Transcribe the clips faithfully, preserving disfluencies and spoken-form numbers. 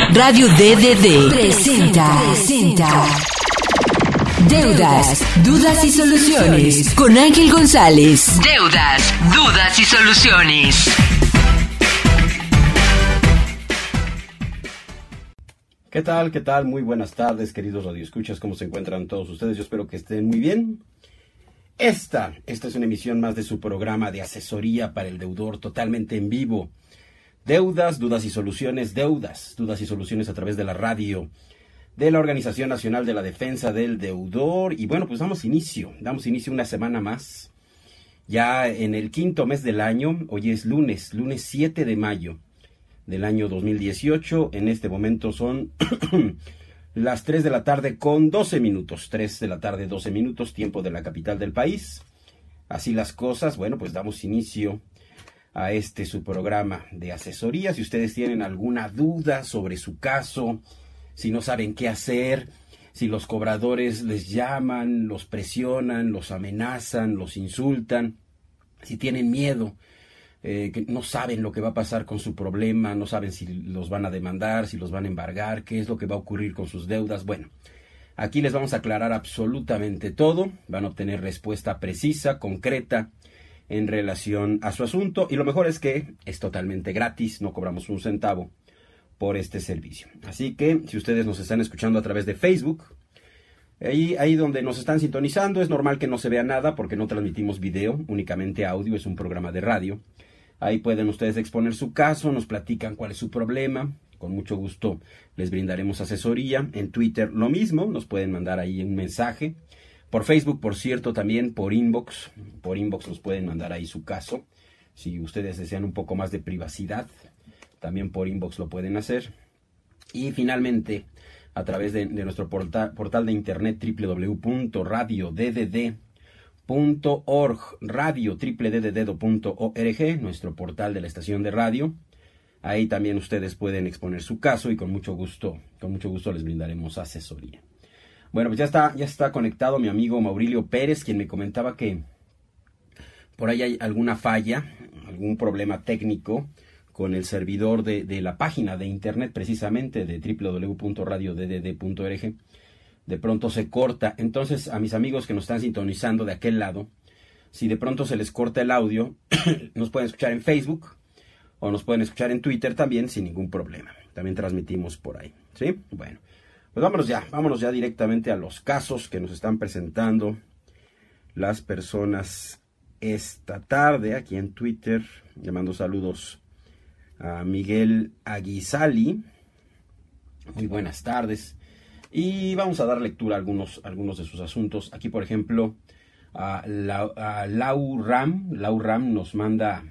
Radio D D D presenta, presenta Deudas, Dudas y Soluciones con Ángel González. Deudas, Dudas y Soluciones. ¿Qué tal? ¿Qué tal? Muy buenas tardes, queridos radioescuchas. ¿Cómo se encuentran todos ustedes? Yo espero que estén muy bien. Esta, esta es una emisión más de su programa de asesoría para el deudor, totalmente en vivo. Deudas, dudas y soluciones, deudas, dudas y soluciones a través de la radio de la Organización Nacional de la Defensa del Deudor. Y bueno, pues damos inicio, damos inicio una semana más, ya en el quinto mes del año. Hoy es lunes, lunes siete de mayo del año dos mil dieciocho. En este momento son las tres de la tarde con doce minutos, tres de la tarde, doce minutos, tiempo de la capital del país. Así las cosas, bueno, pues damos inicio a este su programa de asesoría. Si ustedes tienen alguna duda sobre su caso, si no saben qué hacer, si los cobradores les llaman, los presionan, los amenazan, los insultan, si tienen miedo, eh, que no saben lo que va a pasar con su problema, no saben si los van a demandar, si los van a embargar, qué es lo que va a ocurrir con sus deudas, bueno, aquí les vamos a aclarar absolutamente todo. Van a obtener respuesta precisa, concreta, en relación a su asunto, y lo mejor es que es totalmente gratis, no cobramos un centavo por este servicio. Así que si ustedes nos están escuchando a través de Facebook, ahí, ahí donde nos están sintonizando, es normal que no se vea nada porque no transmitimos video, únicamente audio, es un programa de radio. Ahí pueden ustedes exponer su caso, nos platican cuál es su problema, con mucho gusto les brindaremos asesoría. En Twitter lo mismo, nos pueden mandar ahí un mensaje. Por Facebook, por cierto, también por inbox, por inbox nos pueden mandar ahí su caso. Si ustedes desean un poco más de privacidad, también por inbox lo pueden hacer. Y finalmente, a través de, de nuestro portal, portal de internet doble u doble u doble u punto radio d d d punto org, radio doble u doble u doble u punto org, nuestro portal de la estación de radio. Ahí también ustedes pueden exponer su caso y con mucho gusto, con mucho gusto les brindaremos asesoría. Bueno, pues ya está, ya está conectado mi amigo Maurilio Pérez, quien me comentaba que por ahí hay alguna falla, algún problema técnico con el servidor de, de la página de internet, precisamente de doble u doble u doble u punto radio d d d punto org. De pronto se corta. Entonces, a mis amigos que nos están sintonizando de aquel lado, si de pronto se les corta el audio, nos pueden escuchar en Facebook o nos pueden escuchar en Twitter también sin ningún problema. También transmitimos por ahí, ¿sí? Bueno. Pues vámonos ya, vámonos ya directamente a los casos que nos están presentando las personas esta tarde aquí en Twitter. Le mando saludos a Miguel Aguizali. Muy buenas tardes. Y vamos a dar lectura a algunos, algunos de sus asuntos. Aquí, por ejemplo, a, la, a Lau Ram. Lau Ram nos manda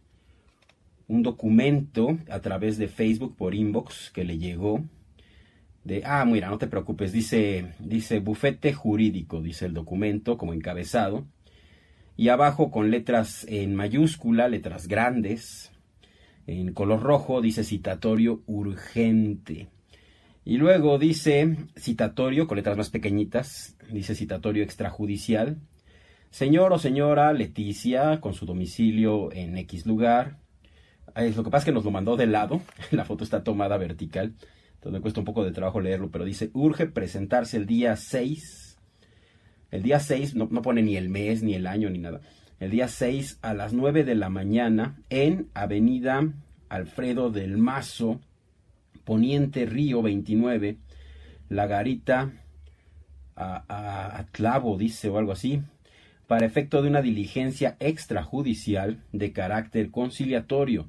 un documento a través de Facebook por inbox que le llegó. De, ah, mira, no te preocupes, dice, dice bufete jurídico, dice el documento como encabezado, y abajo con letras en mayúscula, letras grandes, en color rojo, dice citatorio urgente, y luego dice citatorio, con letras más pequeñitas, dice citatorio extrajudicial, señor o señora Leticia, con su domicilio en X lugar. Es lo que pasa es que nos lo mandó de lado, la foto está tomada vertical, entonces me cuesta un poco de trabajo leerlo, pero dice, urge presentarse el día seis, el día seis, no, no pone ni el mes, ni el año, ni nada, el día seis a las nueve de la mañana en Avenida Alfredo del Mazo, Poniente Río veintinueve, La Garita, a, a, a Clavo, dice, o algo así, para efecto de una diligencia extrajudicial de carácter conciliatorio,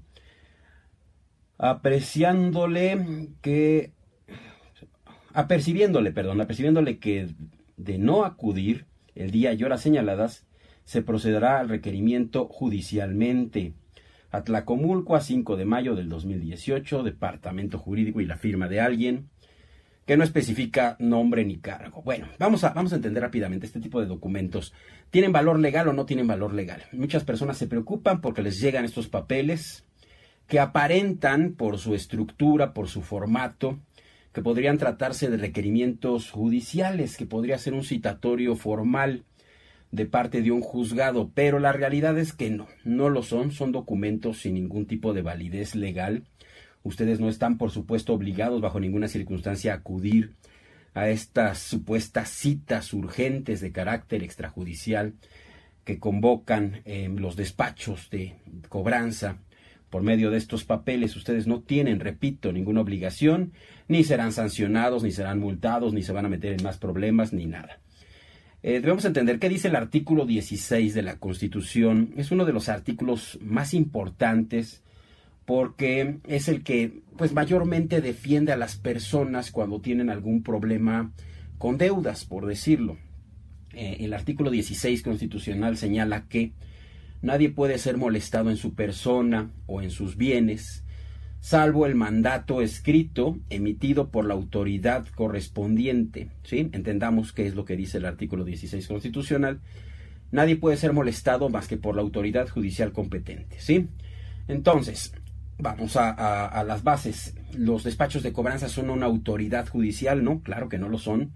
apreciándole que, apercibiéndole, perdón, apercibiéndole que de no acudir el día y horas señaladas, se procederá al requerimiento judicialmente. Atlacomulco, a cinco de mayo del dos mil dieciocho, departamento jurídico y la firma de alguien que no especifica nombre ni cargo. Bueno, vamos a, vamos a entender rápidamente este tipo de documentos. ¿Tienen valor legal o no tienen valor legal? Muchas personas se preocupan porque les llegan estos papeles que aparentan por su estructura, por su formato, que podrían tratarse de requerimientos judiciales, que podría ser un citatorio formal de parte de un juzgado, pero la realidad es que no, no lo son, son documentos sin ningún tipo de validez legal Ustedes no están, por supuesto, obligados bajo ninguna circunstancia a acudir a estas supuestas citas urgentes de carácter extrajudicial que convocan eh, los despachos de cobranza. Por medio de estos papeles ustedes no tienen, repito, ninguna obligación, ni serán sancionados, ni serán multados, ni se van a meter en más problemas, ni nada. Eh, debemos entender qué dice el artículo dieciséis de la Constitución. Es uno de los artículos más importantes porque es el que pues mayormente defiende a las personas cuando tienen algún problema con deudas, por decirlo. Eh, el artículo dieciséis constitucional señala que nadie puede ser molestado en su persona o en sus bienes, salvo el mandato escrito emitido por la autoridad correspondiente. ¿Sí? Entendamos qué es lo que dice el artículo dieciséis constitucional. Nadie puede ser molestado más que por la autoridad judicial competente. ¿Sí? Entonces, vamos a, a, a las bases. ¿Los despachos de cobranza son una autoridad judicial? No, claro que no lo son.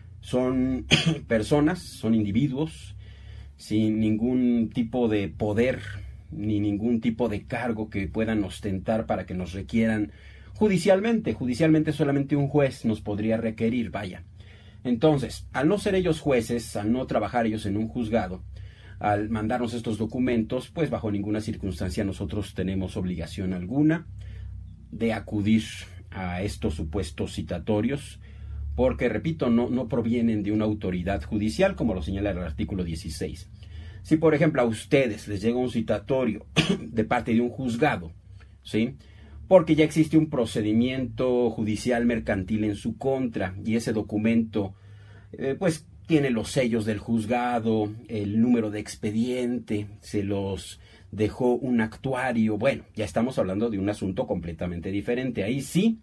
Son personas, son individuos sin ningún tipo de poder ni ningún tipo de cargo que puedan ostentar para que nos requieran judicialmente. Judicialmente solamente un juez nos podría requerir, vaya. Entonces, al no ser ellos jueces, al no trabajar ellos en un juzgado, al mandarnos estos documentos, pues bajo ninguna circunstancia nosotros tenemos obligación alguna de acudir a estos supuestos citatorios, porque, repito, no, no provienen de una autoridad judicial, como lo señala el artículo dieciséis. Si, por ejemplo, a ustedes les llega un citatorio de parte de un juzgado, ¿sí?, porque ya existe un procedimiento judicial mercantil en su contra, y ese documento, eh, pues, tiene los sellos del juzgado, el número de expediente, se los dejó un actuario. Bueno, ya estamos hablando de un asunto completamente diferente. Ahí sí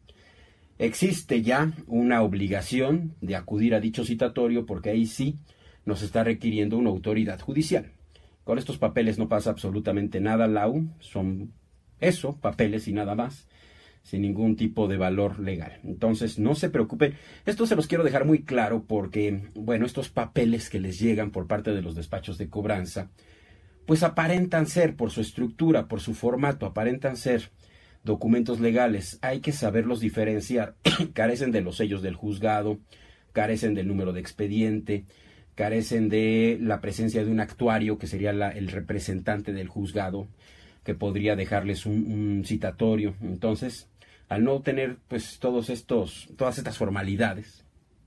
existe ya una obligación de acudir a dicho citatorio, porque ahí sí nos está requiriendo una autoridad judicial. Con estos papeles no pasa absolutamente nada, Lau. Son eso, papeles y nada más, sin ningún tipo de valor legal. Entonces, no se preocupen. Esto se los quiero dejar muy claro porque, bueno, estos papeles que les llegan por parte de los despachos de cobranza, pues aparentan ser, por su estructura, por su formato, aparentan ser documentos legales. Hay que saberlos diferenciar. Carecen de los sellos del juzgado, carecen del número de expediente, carecen de la presencia de un actuario, que sería la, el representante del juzgado, que podría dejarles un, un citatorio. Entonces, al no tener pues todos estos, todas estas formalidades,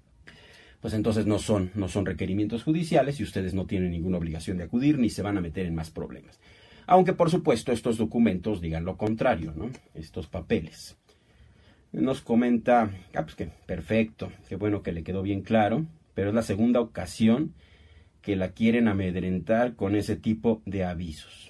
pues entonces no son, no son requerimientos judiciales y ustedes no tienen ninguna obligación de acudir ni se van a meter en más problemas. Aunque por supuesto estos documentos digan lo contrario, ¿no? Estos papeles. Nos comenta, ah, pues que perfecto, qué bueno que le quedó bien claro, pero es la segunda ocasión que la quieren amedrentar con ese tipo de avisos.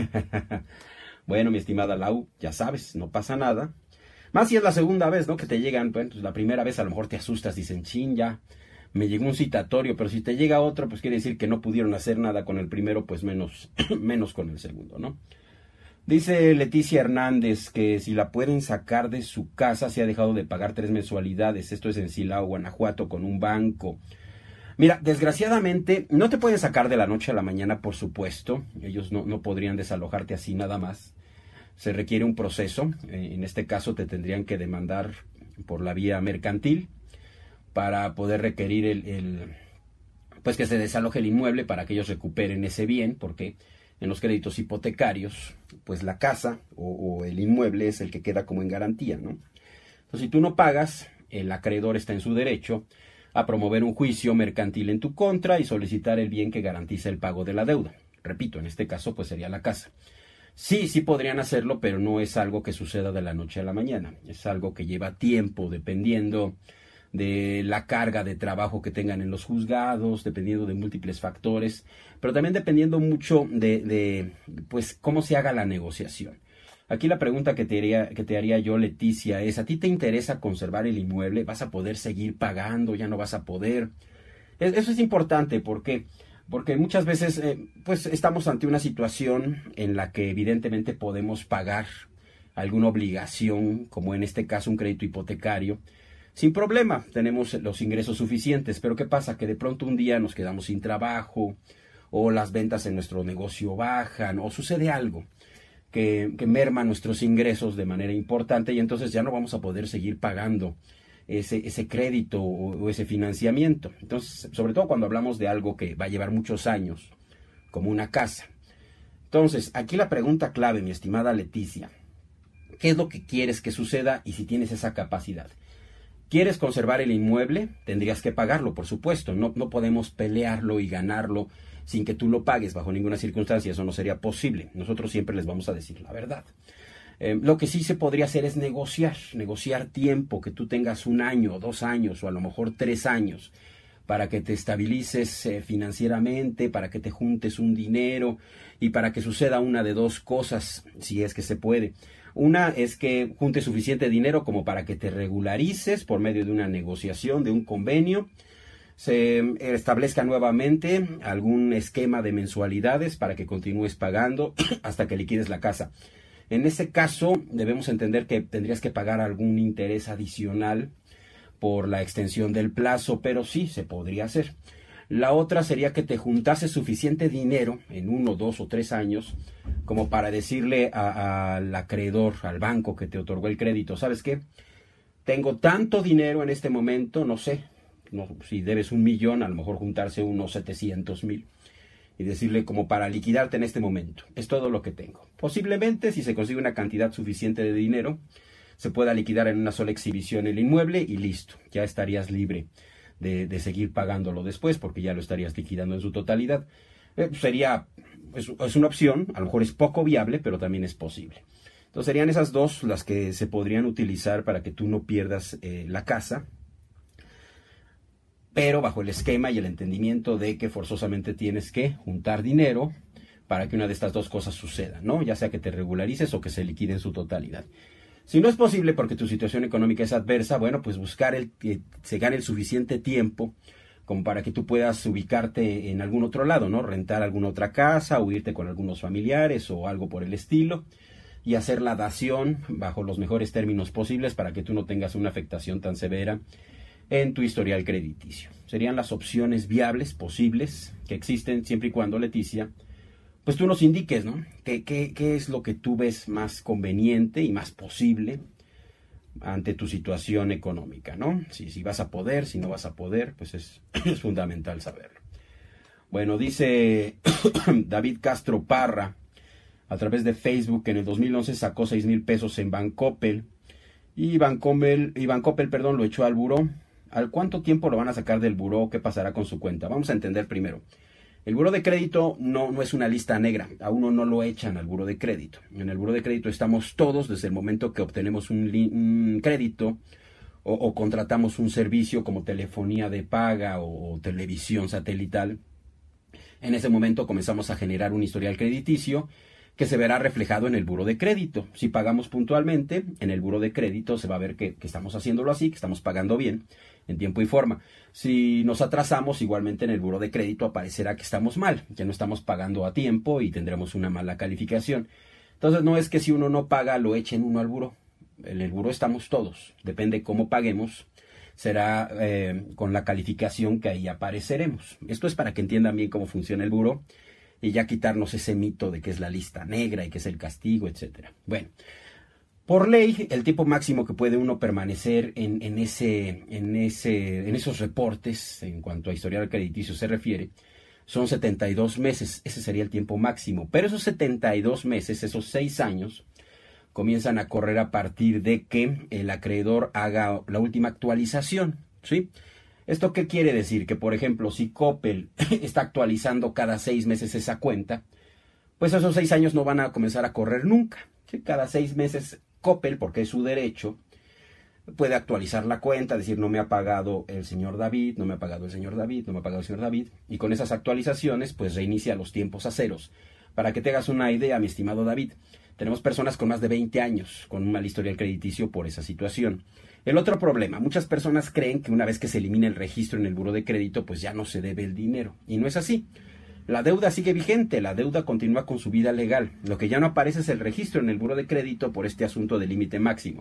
Bueno, mi estimada Lau, ya sabes, no pasa nada. Más si es la segunda vez, ¿no?, que te llegan. Bueno, pues la primera vez a lo mejor te asustas, dicen, chin, ya me llegó un citatorio, pero si te llega otro, pues quiere decir que no pudieron hacer nada con el primero, pues menos, menos con el segundo, ¿no? Dice Leticia Hernández que si la pueden sacar de su casa, se ha dejado de pagar tres mensualidades. Esto es en Silao, Guanajuato, con un banco. Mira, desgraciadamente, no te pueden sacar de la noche a la mañana, por supuesto. Ellos no, no podrían desalojarte así nada más. Se requiere un proceso. Eh, en este caso te tendrían que demandar por la vía mercantil para poder requerir el, el pues que se desaloje el inmueble para que ellos recuperen ese bien, porque en los créditos hipotecarios, pues la casa o, o el inmueble es el que queda como en garantía, ¿no? Entonces, si tú no pagas, el acreedor está en su derecho a promover un juicio mercantil en tu contra y solicitar el bien que garantiza el pago de la deuda. Repito, en este caso, pues sería la casa. Sí, sí podrían hacerlo, pero no es algo que suceda de la noche a la mañana. Es algo que lleva tiempo, dependiendo de la carga de trabajo que tengan en los juzgados, dependiendo de múltiples factores, pero también dependiendo mucho de, de pues, cómo se haga la negociación. Aquí la pregunta que te, haría, que te haría yo, Leticia, es, ¿a ti te interesa conservar el inmueble? ¿Vas a poder seguir pagando? ¿Ya no vas a poder? Es, eso es importante, ¿por qué? Porque muchas veces eh, pues estamos ante una situación en la que evidentemente podemos pagar alguna obligación, como en este caso un crédito hipotecario, sin problema, tenemos los ingresos suficientes, pero ¿qué pasa? Que de pronto un día nos quedamos sin trabajo, o las ventas en nuestro negocio bajan, o sucede algo. que, que merma nuestros ingresos de manera importante y entonces ya no vamos a poder seguir pagando ese, ese crédito o, o ese financiamiento. Entonces, sobre todo cuando hablamos de algo que va a llevar muchos años, como una casa. Entonces, aquí la pregunta clave, mi estimada Leticia, ¿qué es lo que quieres que suceda y si tienes esa capacidad? ¿Quieres conservar el inmueble? Tendrías que pagarlo, por supuesto. No, no podemos pelearlo y ganarlo sin que tú lo pagues bajo ninguna circunstancia. Eso no sería posible. Nosotros siempre les vamos a decir la verdad. Eh, lo que sí se podría hacer es negociar, negociar tiempo, que tú tengas un año, dos años o a lo mejor tres años para que te estabilices eh, financieramente, para que te juntes un dinero y para que suceda una de dos cosas, si es que se puede. Una es que juntes suficiente dinero como para que te regularices por medio de una negociación, de un convenio, se establezca nuevamente algún esquema de mensualidades para que continúes pagando hasta que liquides la casa. En ese caso, debemos entender que tendrías que pagar algún interés adicional por la extensión del plazo, pero sí se podría hacer. La otra sería que te juntase suficiente dinero en uno, dos o tres años como para decirle a, al acreedor, al banco que te otorgó el crédito, ¿sabes qué? Tengo tanto dinero en este momento, no sé, no, si debes un millón, a lo mejor juntarse unos setecientos mil y decirle como para liquidarte en este momento. Es todo lo que tengo. Posiblemente, si se consigue una cantidad suficiente de dinero, se pueda liquidar en una sola exhibición el inmueble y listo, ya estarías libre De, de seguir pagándolo después porque ya lo estarías liquidando en su totalidad. Eh, sería, es, es una opción, a lo mejor es poco viable, pero también es posible. Entonces serían esas dos las que se podrían utilizar para que tú no pierdas eh, la casa, pero bajo el esquema y el entendimiento de que forzosamente tienes que juntar dinero para que una de estas dos cosas suceda, ¿no? Ya sea que te regularices o que se liquide en su totalidad. Si no es posible porque tu situación económica es adversa, bueno, pues buscar el que se gane el suficiente tiempo como para que tú puedas ubicarte en algún otro lado, ¿no? Rentar alguna otra casa o irte con algunos familiares o algo por el estilo y hacer la dación bajo los mejores términos posibles para que tú no tengas una afectación tan severa en tu historial crediticio. Serían las opciones viables, posibles, que existen siempre y cuando, Leticia, pues tú nos indiques, ¿no? ¿Qué, qué, qué es lo que tú ves más conveniente y más posible ante tu situación económica, ¿no? Si, si vas a poder, si no vas a poder, pues es, es fundamental saberlo. Bueno, dice David Castro Parra, a través de Facebook, que en el dos mil once sacó seis mil pesos en Bancoppel y Bancoppel, y Bancoppel, perdón, lo echó al buró. ¿Al cuánto tiempo lo van a sacar del buró? ¿Qué pasará con su cuenta? Vamos a entender primero. El buró de crédito no, no es una lista negra, a uno no lo echan al buró de crédito. En el buró de crédito estamos todos desde el momento que obtenemos un, un crédito o, o contratamos un servicio como telefonía de paga o, o televisión satelital. En ese momento comenzamos a generar un historial crediticio que se verá reflejado en el buró de crédito. Si pagamos puntualmente, en el buró de crédito se va a ver que, que estamos haciéndolo así, que estamos pagando bien, en tiempo y forma. Si nos atrasamos, igualmente en el buró de crédito aparecerá que estamos mal, que no estamos pagando a tiempo y tendremos una mala calificación. Entonces no es que si uno no paga lo echen uno al buró. En el buró estamos todos, depende cómo paguemos, será eh, con la calificación que ahí apareceremos. Esto es para que entiendan bien cómo funciona el buró y ya quitarnos ese mito de que es la lista negra y que es el castigo, etcétera. Bueno, por ley, el tiempo máximo que puede uno permanecer en, en, ese, en, ese, en esos reportes, en cuanto a historial crediticio se refiere, son setenta y dos meses. Ese sería el tiempo máximo. Pero esos setenta y dos meses, esos seis años, comienzan a correr a partir de que el acreedor haga la última actualización, ¿sí? ¿Esto qué quiere decir? Que, por ejemplo, si Coppel está actualizando cada seis meses esa cuenta, pues esos seis años no van a comenzar a correr nunca, ¿sí? Cada seis meses Coppel, porque es su derecho, puede actualizar la cuenta, decir no me ha pagado el señor David, no me ha pagado el señor David, no me ha pagado el señor David, y con esas actualizaciones pues reinicia los tiempos a ceros. Para que te hagas una idea, mi estimado David, tenemos personas con más de veinte años con un mal historial crediticio por esa situación. El otro problema, muchas personas creen que una vez que se elimina el registro en el buró de crédito, pues ya no se debe el dinero, y no es así. La deuda sigue vigente, la deuda continúa con su vida legal. Lo que ya no aparece es el registro en el buró de crédito por este asunto del límite máximo.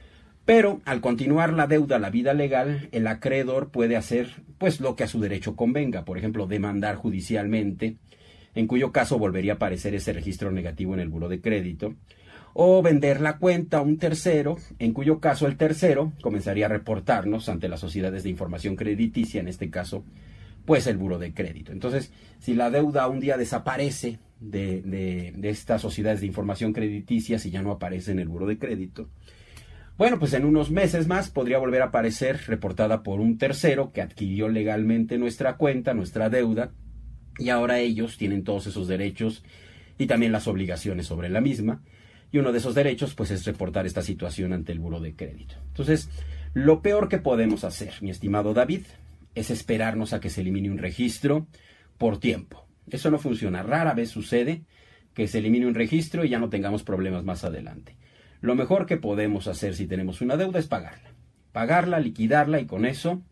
Pero al continuar la deuda, la vida legal, el acreedor puede hacer pues lo que a su derecho convenga. Por ejemplo, demandar judicialmente en cuyo caso volvería a aparecer ese registro negativo en el buró de crédito, o vender la cuenta a un tercero, en cuyo caso el tercero comenzaría a reportarnos ante las sociedades de información crediticia, en este caso, pues el buró de crédito. Entonces, si la deuda un día desaparece de, de, de estas sociedades de información crediticia, si ya no aparece en el buró de crédito, bueno, pues en unos meses más podría volver a aparecer reportada por un tercero que adquirió legalmente nuestra cuenta, nuestra deuda, y ahora ellos tienen todos esos derechos y también las obligaciones sobre la misma. Y uno de esos derechos, pues, es reportar esta situación ante el buró de crédito. Entonces, lo peor que podemos hacer, mi estimado David, es esperarnos a que se elimine un registro por tiempo. Eso no funciona. Rara vez sucede que se elimine un registro y ya no tengamos problemas más adelante. Lo mejor que podemos hacer si tenemos una deuda es pagarla. Pagarla, liquidarla, y con eso,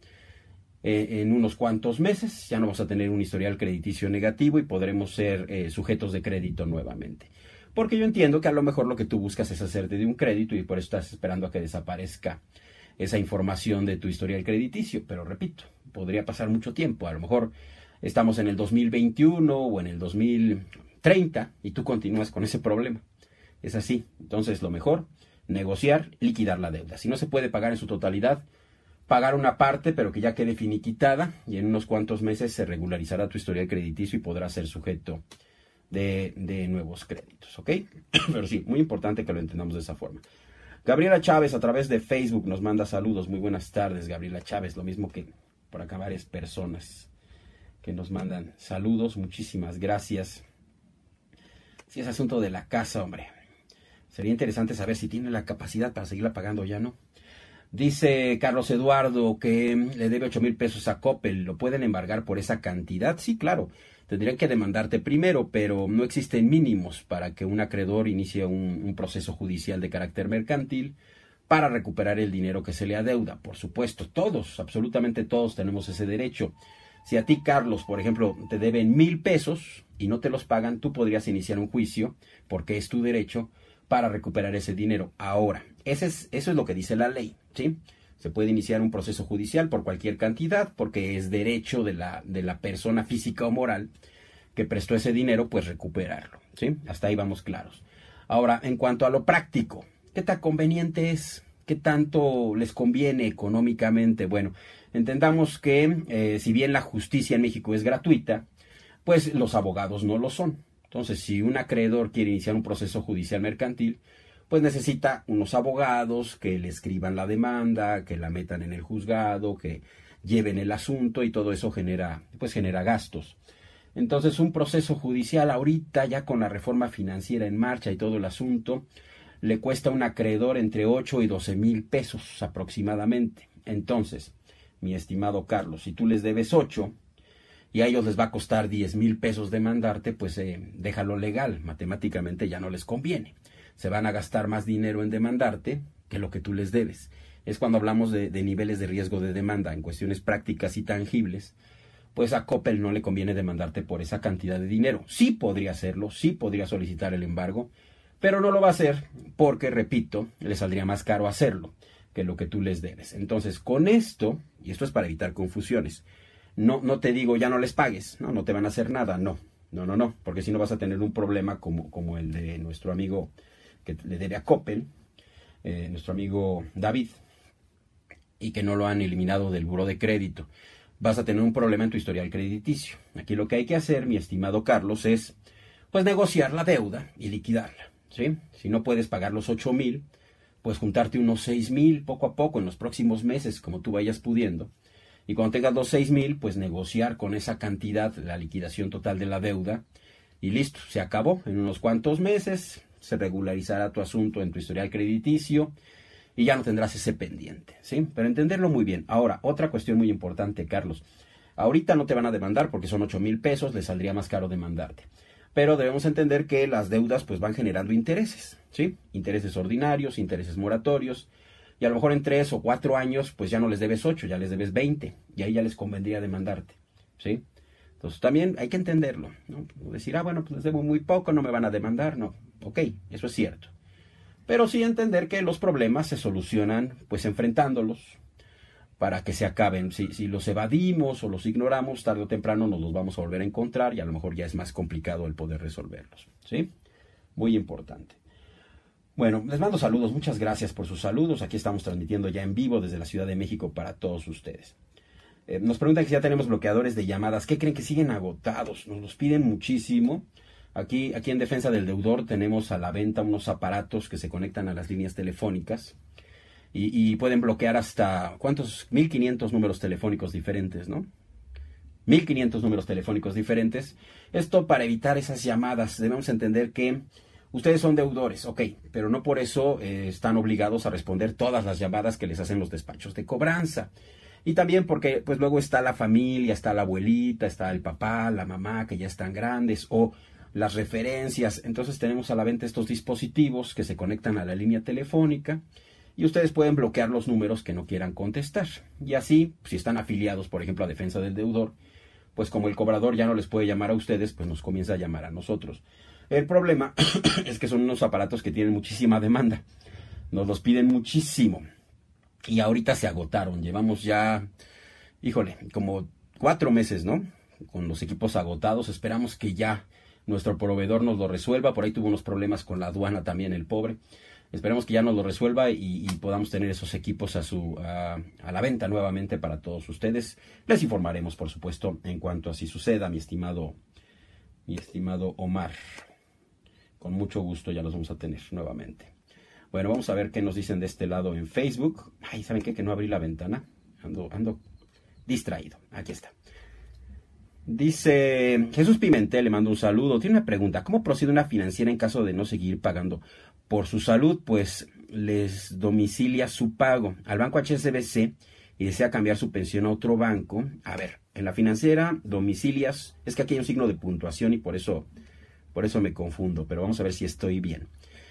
eh, en unos cuantos meses, ya no vamos a tener un historial crediticio negativo y podremos ser eh, sujetos de crédito nuevamente. Porque yo entiendo que a lo mejor lo que tú buscas es hacerte de un crédito y por eso estás esperando a que desaparezca esa información de tu historial crediticio. Pero repito, podría pasar mucho tiempo. A lo mejor estamos en el dos mil veintiuno o en el dos mil treinta y tú continúas con ese problema. Es así. Entonces, lo mejor, negociar, liquidar la deuda. Si no se puede pagar en su totalidad, pagar una parte, pero que ya quede finiquitada, y en unos cuantos meses se regularizará tu historial crediticio y podrás ser sujeto de, de nuevos créditos, ¿ok? Pero sí, muy importante que lo entendamos de esa forma. Gabriela Chávez a través de Facebook nos manda saludos. Muy buenas tardes, Gabriela Chávez. Lo mismo que por acá varias personas que nos mandan saludos. Muchísimas gracias. Sí, es asunto de la casa, hombre. Sería interesante saber si tiene la capacidad para seguirla pagando o ya no. Dice Carlos Eduardo que le debe ocho mil pesos a Coppel. ¿Lo pueden embargar por esa cantidad? Sí, claro. Tendrían que demandarte primero, pero no existen mínimos para que un acreedor inicie un, un proceso judicial de carácter mercantil para recuperar el dinero que se le adeuda. Por supuesto, todos, absolutamente todos tenemos ese derecho. Si a ti, Carlos, por ejemplo, te deben mil pesos y no te los pagan, tú podrías iniciar un juicio, porque es tu derecho, para recuperar ese dinero. Ahora, ese es, eso es lo que dice la ley, ¿sí? Se puede iniciar un proceso judicial por cualquier cantidad, porque es derecho de la, de la persona física o moral que prestó ese dinero, pues recuperarlo, ¿sí? Hasta ahí vamos claros. Ahora, en cuanto a lo práctico, ¿qué tan conveniente es? ¿Qué tanto les conviene económicamente? Bueno, entendamos que eh, si bien la justicia en México es gratuita, pues los abogados no lo son. Entonces, si un acreedor quiere iniciar un proceso judicial mercantil, pues necesita unos abogados que le escriban la demanda, que la metan en el juzgado, que lleven el asunto, y todo eso genera, pues genera gastos. Entonces, un proceso judicial ahorita, ya con la reforma financiera en marcha y todo el asunto, le cuesta a un acreedor entre ocho y doce mil pesos aproximadamente. Entonces, mi estimado Carlos, si tú les debes ocho y a ellos les va a costar diez mil pesos demandarte, pues eh, déjalo legal, matemáticamente ya no les conviene. Se van a gastar más dinero en demandarte que lo que tú les debes. Es cuando hablamos de, de niveles de riesgo de demanda en cuestiones prácticas y tangibles, pues a Coppel no le conviene demandarte por esa cantidad de dinero. Sí podría hacerlo, sí podría solicitar el embargo, pero no lo va a hacer porque, repito, le saldría más caro hacerlo que lo que tú les debes. Entonces, con esto, y esto es para evitar confusiones, no, no te digo ya no les pagues, no, no te van a hacer nada, no, no, no, no, porque si no vas a tener un problema como, como el de nuestro amigo que le debe a Coppel, eh, nuestro amigo David, y que no lo han eliminado del buró de crédito. Vas a tener un problema en tu historial crediticio. Aquí lo que hay que hacer, mi estimado Carlos, es pues negociar la deuda y liquidarla, ¿sí? Si no puedes pagar los ocho mil, pues juntarte unos seis mil poco a poco en los próximos meses, como tú vayas pudiendo. Y cuando tengas los seis mil, pues negociar con esa cantidad la liquidación total de la deuda. Y listo, se acabó. En unos cuantos meses se regularizará tu asunto en tu historial crediticio y ya no tendrás ese pendiente, ¿sí? Pero entenderlo muy bien. Ahora, otra cuestión muy importante, Carlos. Ahorita no te van a demandar porque son ocho mil pesos, les saldría más caro demandarte. Pero debemos entender que las deudas pues van generando intereses, ¿sí? Intereses ordinarios, intereses moratorios. Y a lo mejor en tres o cuatro años pues ya no les debes ocho, ya les debes veinte. Y ahí ya les convendría demandarte, ¿sí? Entonces también hay que entenderlo, ¿no? Decir, ah, bueno, pues les debo muy poco, no me van a demandar. No, ok, eso es cierto. Pero sí entender que los problemas se solucionan pues enfrentándolos, para que se acaben. Si, si los evadimos o los ignoramos, tarde o temprano nos los vamos a volver a encontrar y a lo mejor ya es más complicado el poder resolverlos, ¿sí? Muy importante. Bueno, les mando saludos, muchas gracias por sus saludos. Aquí estamos transmitiendo ya en vivo desde la Ciudad de México para todos ustedes. Eh, nos preguntan que si ya tenemos bloqueadores de llamadas. ¿Qué creen? Que siguen agotados? Nos los piden muchísimo. Aquí, aquí en Defensa del Deudor tenemos a la venta unos aparatos que se conectan a las líneas telefónicas y, y pueden bloquear hasta, ¿cuántos? mil quinientos números telefónicos diferentes, ¿no? mil quinientos números telefónicos diferentes. Esto para evitar esas llamadas. Debemos entender que ustedes son deudores, ok, pero no por eso eh, están obligados a responder todas las llamadas que les hacen los despachos de cobranza. Y también porque pues luego está la familia, está la abuelita, está el papá, la mamá que ya están grandes o las referencias. Entonces tenemos a la venta estos dispositivos que se conectan a la línea telefónica y ustedes pueden bloquear los números que no quieran contestar. Y así, si están afiliados, por ejemplo, a Defensa del Deudor, pues como el cobrador ya no les puede llamar a ustedes, pues nos comienza a llamar a nosotros. El problema es que son unos aparatos que tienen muchísima demanda. Nos los piden muchísimo. Y ahorita se agotaron. Llevamos ya, híjole, como cuatro meses, ¿no? Con los equipos agotados. Esperamos que ya nuestro proveedor nos lo resuelva. Por ahí tuvo unos problemas con la aduana también, el pobre. Esperemos que ya nos lo resuelva y, y podamos tener esos equipos a, su, a, a la venta nuevamente para todos ustedes. Les informaremos, por supuesto, en cuanto así suceda, mi estimado, mi estimado Omar. Con mucho gusto ya los vamos a tener nuevamente. Bueno, vamos a ver qué nos dicen de este lado en Facebook. Ay, ¿saben qué? Que no abrí la ventana. Ando, ando distraído. Aquí está. Dice Jesús Pimentel, le mando un saludo. Tiene una pregunta. ¿Cómo procede una financiera en caso de no seguir pagando por su salud? Pues les domicilia su pago al banco H S B C y desea cambiar su pensión a otro banco. A ver, en la financiera domicilias. Es que aquí hay un signo de puntuación y por eso, por eso me confundo. Pero vamos a ver si estoy bien.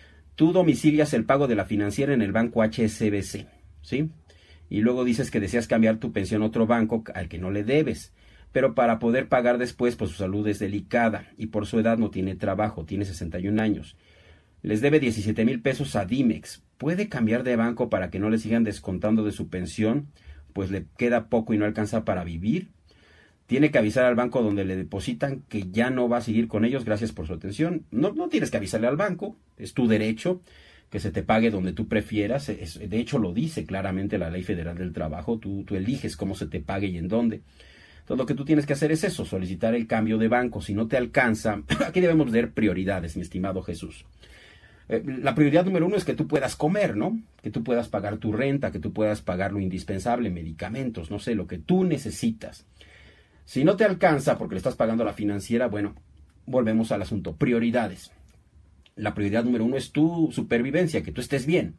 Tú domicilias el pago de la financiera en el banco H S B C, ¿sí? Y luego dices que deseas cambiar tu pensión a otro banco al que no le debes. Pero para poder pagar después, pues su salud es delicada y por su edad no tiene trabajo, tiene sesenta y un años. Les debe diecisiete mil pesos a Dimex. ¿Puede cambiar de banco para que no le sigan descontando de su pensión? Pues le queda poco y no alcanza para vivir. Tiene que avisar al banco donde le depositan que ya no va a seguir con ellos. Gracias por su atención. No, no tienes que avisarle al banco. Es tu derecho que se te pague donde tú prefieras. Es, de hecho, lo dice claramente la Ley Federal del Trabajo. Tú, tú eliges cómo se te pague y en dónde. Entonces, lo que tú tienes que hacer es eso, solicitar el cambio de banco. Si no te alcanza, aquí debemos ver prioridades, mi estimado Jesús. Eh, la prioridad número uno es que tú puedas comer, ¿no? Que tú puedas pagar tu renta, que tú puedas pagar lo indispensable, medicamentos, no sé, lo que tú necesitas. Si no te alcanza porque le estás pagando a la financiera, bueno, volvemos al asunto. Prioridades. La prioridad número uno es tu supervivencia, que tú estés bien.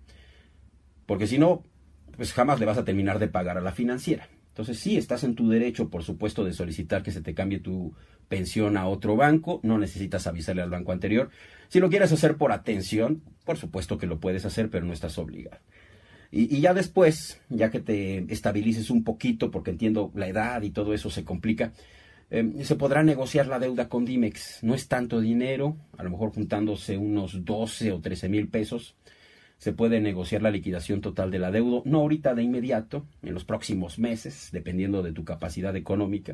Porque si no, pues jamás le vas a terminar de pagar a la financiera. Entonces sí, estás en tu derecho, por supuesto, de solicitar que se te cambie tu pensión a otro banco. No necesitas avisarle al banco anterior. Si lo quieres hacer por atención, por supuesto que lo puedes hacer, pero no estás obligado. Y, y ya después, ya que te estabilices un poquito, porque entiendo la edad y todo eso se complica, eh, se podrá negociar la deuda con Dimex. No es tanto dinero, a lo mejor juntándose unos doce o trece mil pesos, se puede negociar la liquidación total de la deuda, no ahorita de inmediato, en los próximos meses, dependiendo de tu capacidad económica.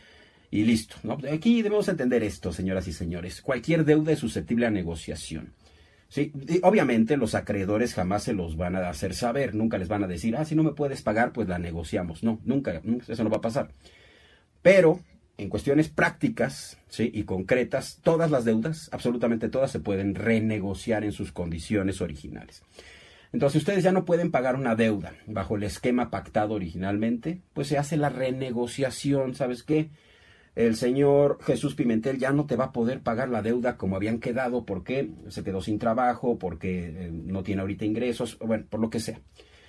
Y listo, ¿no? Aquí debemos entender esto, señoras y señores. Cualquier deuda es susceptible a negociación. Sí, y obviamente los acreedores jamás se los van a hacer saber, nunca les van a decir, ah, si no me puedes pagar, pues la negociamos. No, nunca, nunca eso no va a pasar. Pero en cuestiones prácticas, ¿sí? Y concretas, todas las deudas, absolutamente todas, se pueden renegociar en sus condiciones originales. Entonces, si ustedes ya no pueden pagar una deuda bajo el esquema pactado originalmente, pues se hace la renegociación. ¿Sabes qué? El señor Jesús Pimentel ya no te va a poder pagar la deuda como habían quedado porque se quedó sin trabajo, porque eh, no tiene ahorita ingresos, bueno, por lo que sea.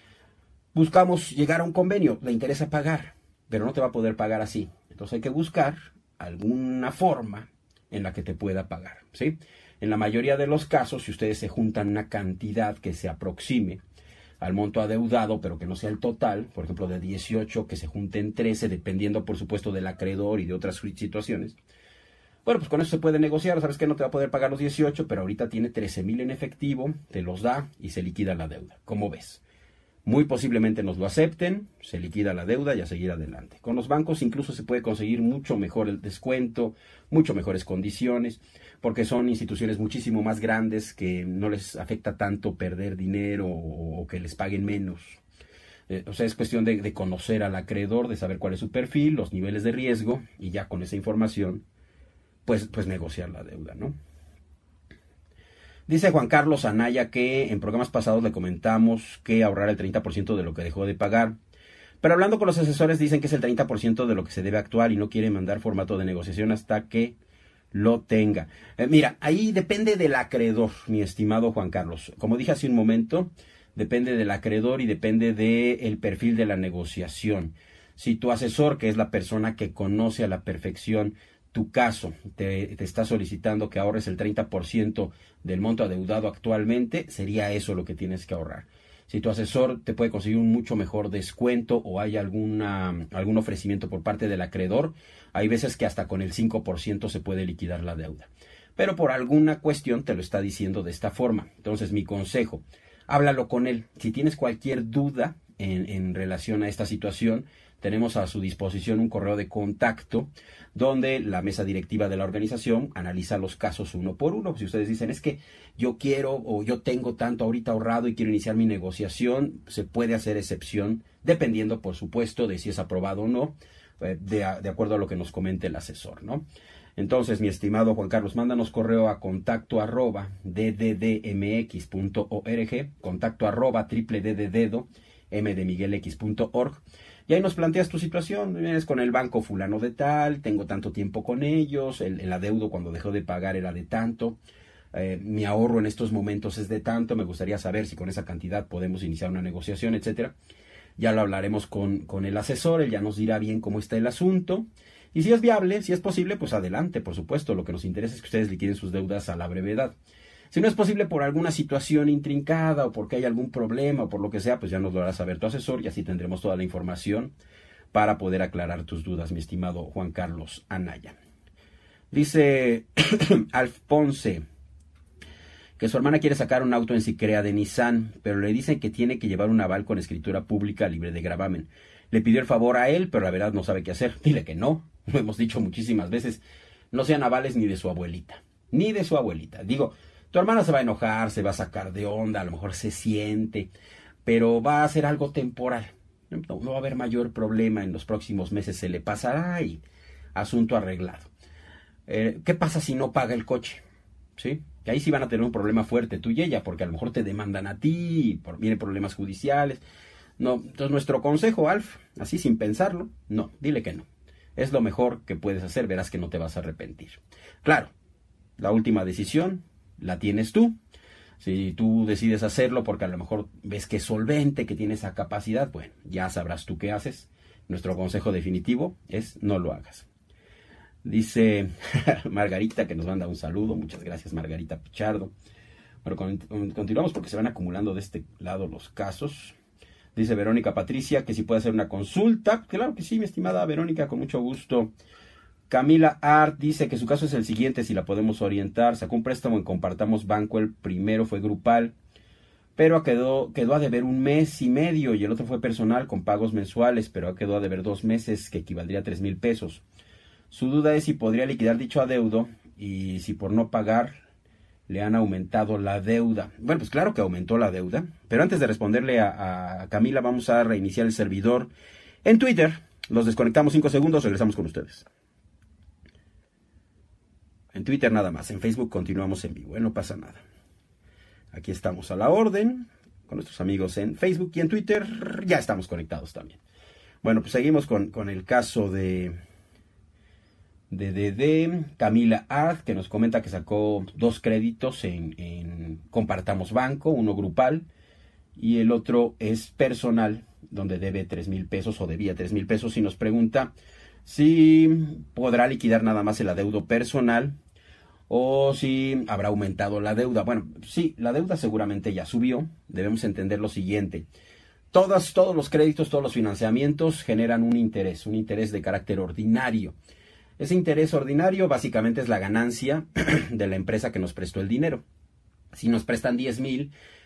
Buscamos llegar a un convenio, le interesa pagar, pero no te va a poder pagar así. Entonces hay que buscar alguna forma en la que te pueda pagar, ¿sí? En la mayoría de los casos, si ustedes se juntan una cantidad que se aproxime al monto adeudado, pero que no sea el total, por ejemplo, de dieciocho, que se junten trece, dependiendo, por supuesto, del acreedor y de otras situaciones. Bueno, pues con eso se puede negociar. Sabes que no te va a poder pagar los dieciocho, pero ahorita tiene trece mil en efectivo, te los da y se liquida la deuda. ¿Cómo ves? Muy posiblemente nos lo acepten, se liquida la deuda y a seguir adelante. Con los bancos incluso se puede conseguir mucho mejor el descuento, mucho mejores condiciones, porque son instituciones muchísimo más grandes que no les afecta tanto perder dinero o, o que les paguen menos. Eh, o sea, es cuestión de, de conocer al acreedor, de saber cuál es su perfil, los niveles de riesgo, y ya con esa información, pues, pues negociar la deuda, ¿no? Dice Juan Carlos Anaya que en programas pasados le comentamos que ahorrar el treinta por ciento de lo que dejó de pagar. Pero hablando con los asesores dicen que es el treinta por ciento de lo que se debe actuar y no quiere mandar formato de negociación hasta que lo tenga. Eh, mira, ahí depende del acreedor, mi estimado Juan Carlos. Como dije hace un momento, depende del acreedor y depende del perfil de la negociación. Si tu asesor, que es la persona que conoce a la perfección tu caso, te, te está solicitando que ahorres el treinta por ciento del monto adeudado actualmente, sería eso lo que tienes que ahorrar. Si tu asesor te puede conseguir un mucho mejor descuento o hay alguna, algún ofrecimiento por parte del acreedor, hay veces que hasta con el cinco por ciento se puede liquidar la deuda. Pero por alguna cuestión te lo está diciendo de esta forma. Entonces mi consejo, háblalo con él. Si tienes cualquier duda en, en relación a esta situación, tenemos a su disposición un correo de contacto donde la mesa directiva de la organización analiza los casos uno por uno. Si ustedes dicen, es que yo quiero o yo tengo tanto ahorita ahorrado y quiero iniciar mi negociación, se puede hacer excepción, dependiendo, por supuesto, de si es aprobado o no, de, de acuerdo a lo que nos comente el asesor, ¿no? Entonces, mi estimado Juan Carlos, mándanos correo a contacto arroba dddmx punto org, contacto arroba triple d de dedo, m de miguel x punto org. Y ahí nos planteas tu situación, vienes con el banco fulano de tal, tengo tanto tiempo con ellos, el, el adeudo cuando dejó de pagar era de tanto, eh, mi ahorro en estos momentos es de tanto, me gustaría saber si con esa cantidad podemos iniciar una negociación, etcétera. Ya lo hablaremos con, con el asesor, él ya nos dirá bien cómo está el asunto. Y si es viable, si es posible, pues adelante, por supuesto. Lo que nos interesa es que ustedes liquiden sus deudas a la brevedad. Si no es posible por alguna situación intrincada o porque hay algún problema o por lo que sea, pues ya nos lo hará saber tu asesor y así tendremos toda la información para poder aclarar tus dudas, mi estimado Juan Carlos Anaya. Dice Alf Ponce que su hermana quiere sacar un auto en Sicrea de Nissan, pero le dicen que tiene que llevar un aval con escritura pública libre de gravamen. Le pidió el favor a él, pero la verdad no sabe qué hacer. Dile que no, lo hemos dicho muchísimas veces, no sean avales ni de su abuelita, ni de su abuelita. Digo, tu hermana se va a enojar, se va a sacar de onda, a lo mejor se siente, pero va a ser algo temporal. No, no va a haber mayor problema en los próximos meses, se le pasará y asunto arreglado. Eh, ¿Qué pasa si no paga el coche? ¿Sí? Que ahí sí van a tener un problema fuerte tú y ella, porque a lo mejor te demandan a ti, por, vienen problemas judiciales. No, entonces nuestro consejo, Alf, así sin pensarlo, no, dile que no. Es lo mejor que puedes hacer, verás que no te vas a arrepentir. Claro, la última decisión la tienes tú. Si tú decides hacerlo porque a lo mejor ves que es solvente, que tiene esa capacidad, bueno, ya sabrás tú qué haces. Nuestro consejo definitivo es no lo hagas. Dice Margarita, que nos manda un saludo. Muchas gracias, Margarita Pichardo. Bueno, con, continuamos porque se van acumulando de este lado los casos. Dice Verónica Patricia que si puede hacer una consulta. Claro que sí, mi estimada Verónica, con mucho gusto. Camila Art dice que su caso es el siguiente, si la podemos orientar. Sacó un préstamo en Compartamos Banco, el primero fue grupal, pero quedó, quedó a deber un mes y medio y el otro fue personal con pagos mensuales, pero quedó a deber dos meses, que equivaldría a tres mil pesos. Su duda es si podría liquidar dicho adeudo y si por no pagar le han aumentado la deuda. Bueno, pues claro que aumentó la deuda, pero antes de responderle a, a Camila vamos a reiniciar el servidor en Twitter. Los desconectamos cinco segundos, regresamos con ustedes. En Twitter nada más, en Facebook continuamos en vivo, ¿eh? No pasa nada. Aquí estamos a la orden, con nuestros amigos en Facebook y en Twitter, ya estamos conectados también. Bueno, pues seguimos con, con el caso de, de, de, de Camila Art, que nos comenta que sacó dos créditos en, en Compartamos Banco, uno grupal y el otro es personal, donde debe tres mil pesos o debía tres mil pesos y nos pregunta si podrá liquidar nada más el adeudo personal o si habrá aumentado la deuda. Bueno, sí, la deuda seguramente ya subió. Debemos entender lo siguiente. Todas, todos los créditos, todos los financiamientos generan un interés, un interés de carácter ordinario. Ese interés ordinario básicamente es la ganancia de la empresa que nos prestó el dinero. Si nos prestan diez mil,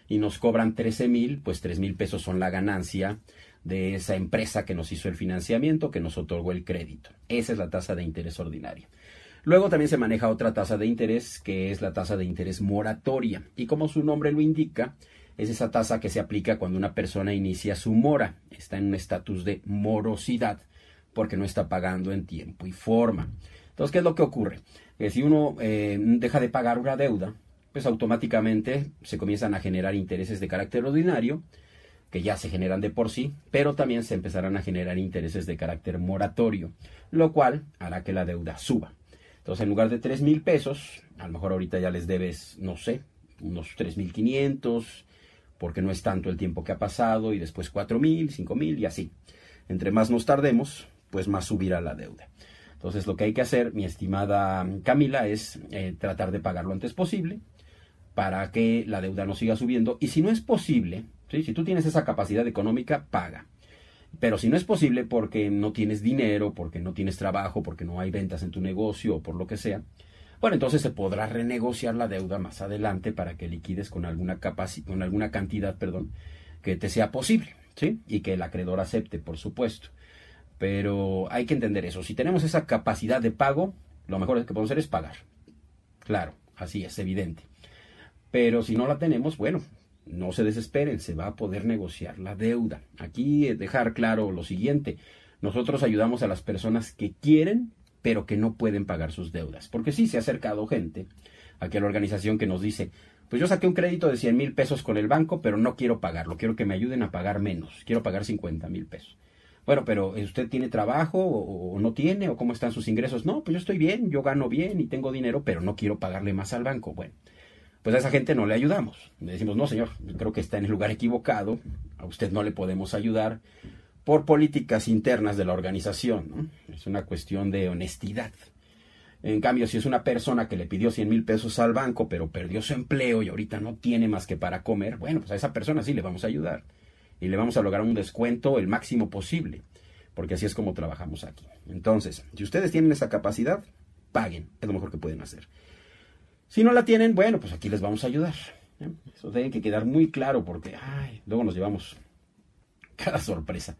y nos cobran trece mil, pues tres mil pesos son la ganancia de esa empresa que nos hizo el financiamiento, que nos otorgó el crédito. Esa es la tasa de interés ordinaria. Luego también se maneja otra tasa de interés, que es la tasa de interés moratoria. Y como su nombre lo indica, es esa tasa que se aplica cuando una persona inicia su mora. Está en un estatus de morosidad, porque no está pagando en tiempo y forma. Entonces, ¿qué es lo que ocurre? Que si uno eh, deja de pagar una deuda, pues automáticamente se comienzan a generar intereses de carácter ordinario, que ya se generan de por sí, pero también se empezarán a generar intereses de carácter moratorio, lo cual hará que la deuda suba. Entonces, en lugar de tres mil pesos, a lo mejor ahorita ya les debes, no sé, unos tres mil quinientos, porque no es tanto el tiempo que ha pasado, y después cuatro mil, cinco mil y así. Entre más nos tardemos, pues más subirá la deuda. Entonces, lo que hay que hacer, mi estimada Camila, es eh, tratar de pagar lo antes posible para que la deuda no siga subiendo. Y si no es posible, ¿sí? Si tú tienes esa capacidad económica, paga. Pero si no es posible porque no tienes dinero, porque no tienes trabajo, porque no hay ventas en tu negocio o por lo que sea, bueno, entonces se podrá renegociar la deuda más adelante para que liquides con alguna capaci- con alguna cantidad, perdón, que te sea posible, ¿sí? Y que el acreedor acepte, por supuesto. Pero hay que entender eso. Si tenemos esa capacidad de pago, lo mejor que podemos hacer es pagar. Claro, así es, evidente. Pero si no la tenemos, bueno, no se desesperen, se va a poder negociar la deuda. Aquí dejar claro lo siguiente: nosotros ayudamos a las personas que quieren, pero que no pueden pagar sus deudas. Porque sí se ha acercado gente aquí a la organización que nos dice, pues yo saqué un crédito de cien mil pesos con el banco, pero no quiero pagarlo, quiero que me ayuden a pagar menos, quiero pagar cincuenta mil pesos. Bueno, pero ¿usted tiene trabajo o, o no tiene? ¿O cómo están sus ingresos? No, pues yo estoy bien, yo gano bien y tengo dinero, pero no quiero pagarle más al banco. Bueno, pues a esa gente no le ayudamos. Le decimos, no señor, creo que está en el lugar equivocado, a usted no le podemos ayudar por políticas internas de la organización, ¿no? Es una cuestión de honestidad. En cambio, si es una persona que le pidió cien mil pesos al banco, pero perdió su empleo y ahorita no tiene más que para comer, bueno, pues a esa persona sí le vamos a ayudar. Y le vamos a lograr un descuento el máximo posible, porque así es como trabajamos aquí. Entonces, si ustedes tienen esa capacidad, paguen, es lo mejor que pueden hacer. Si no la tienen, bueno, pues aquí les vamos a ayudar. ¿eh? Eso tiene que quedar muy claro, porque ay, luego nos llevamos cada sorpresa.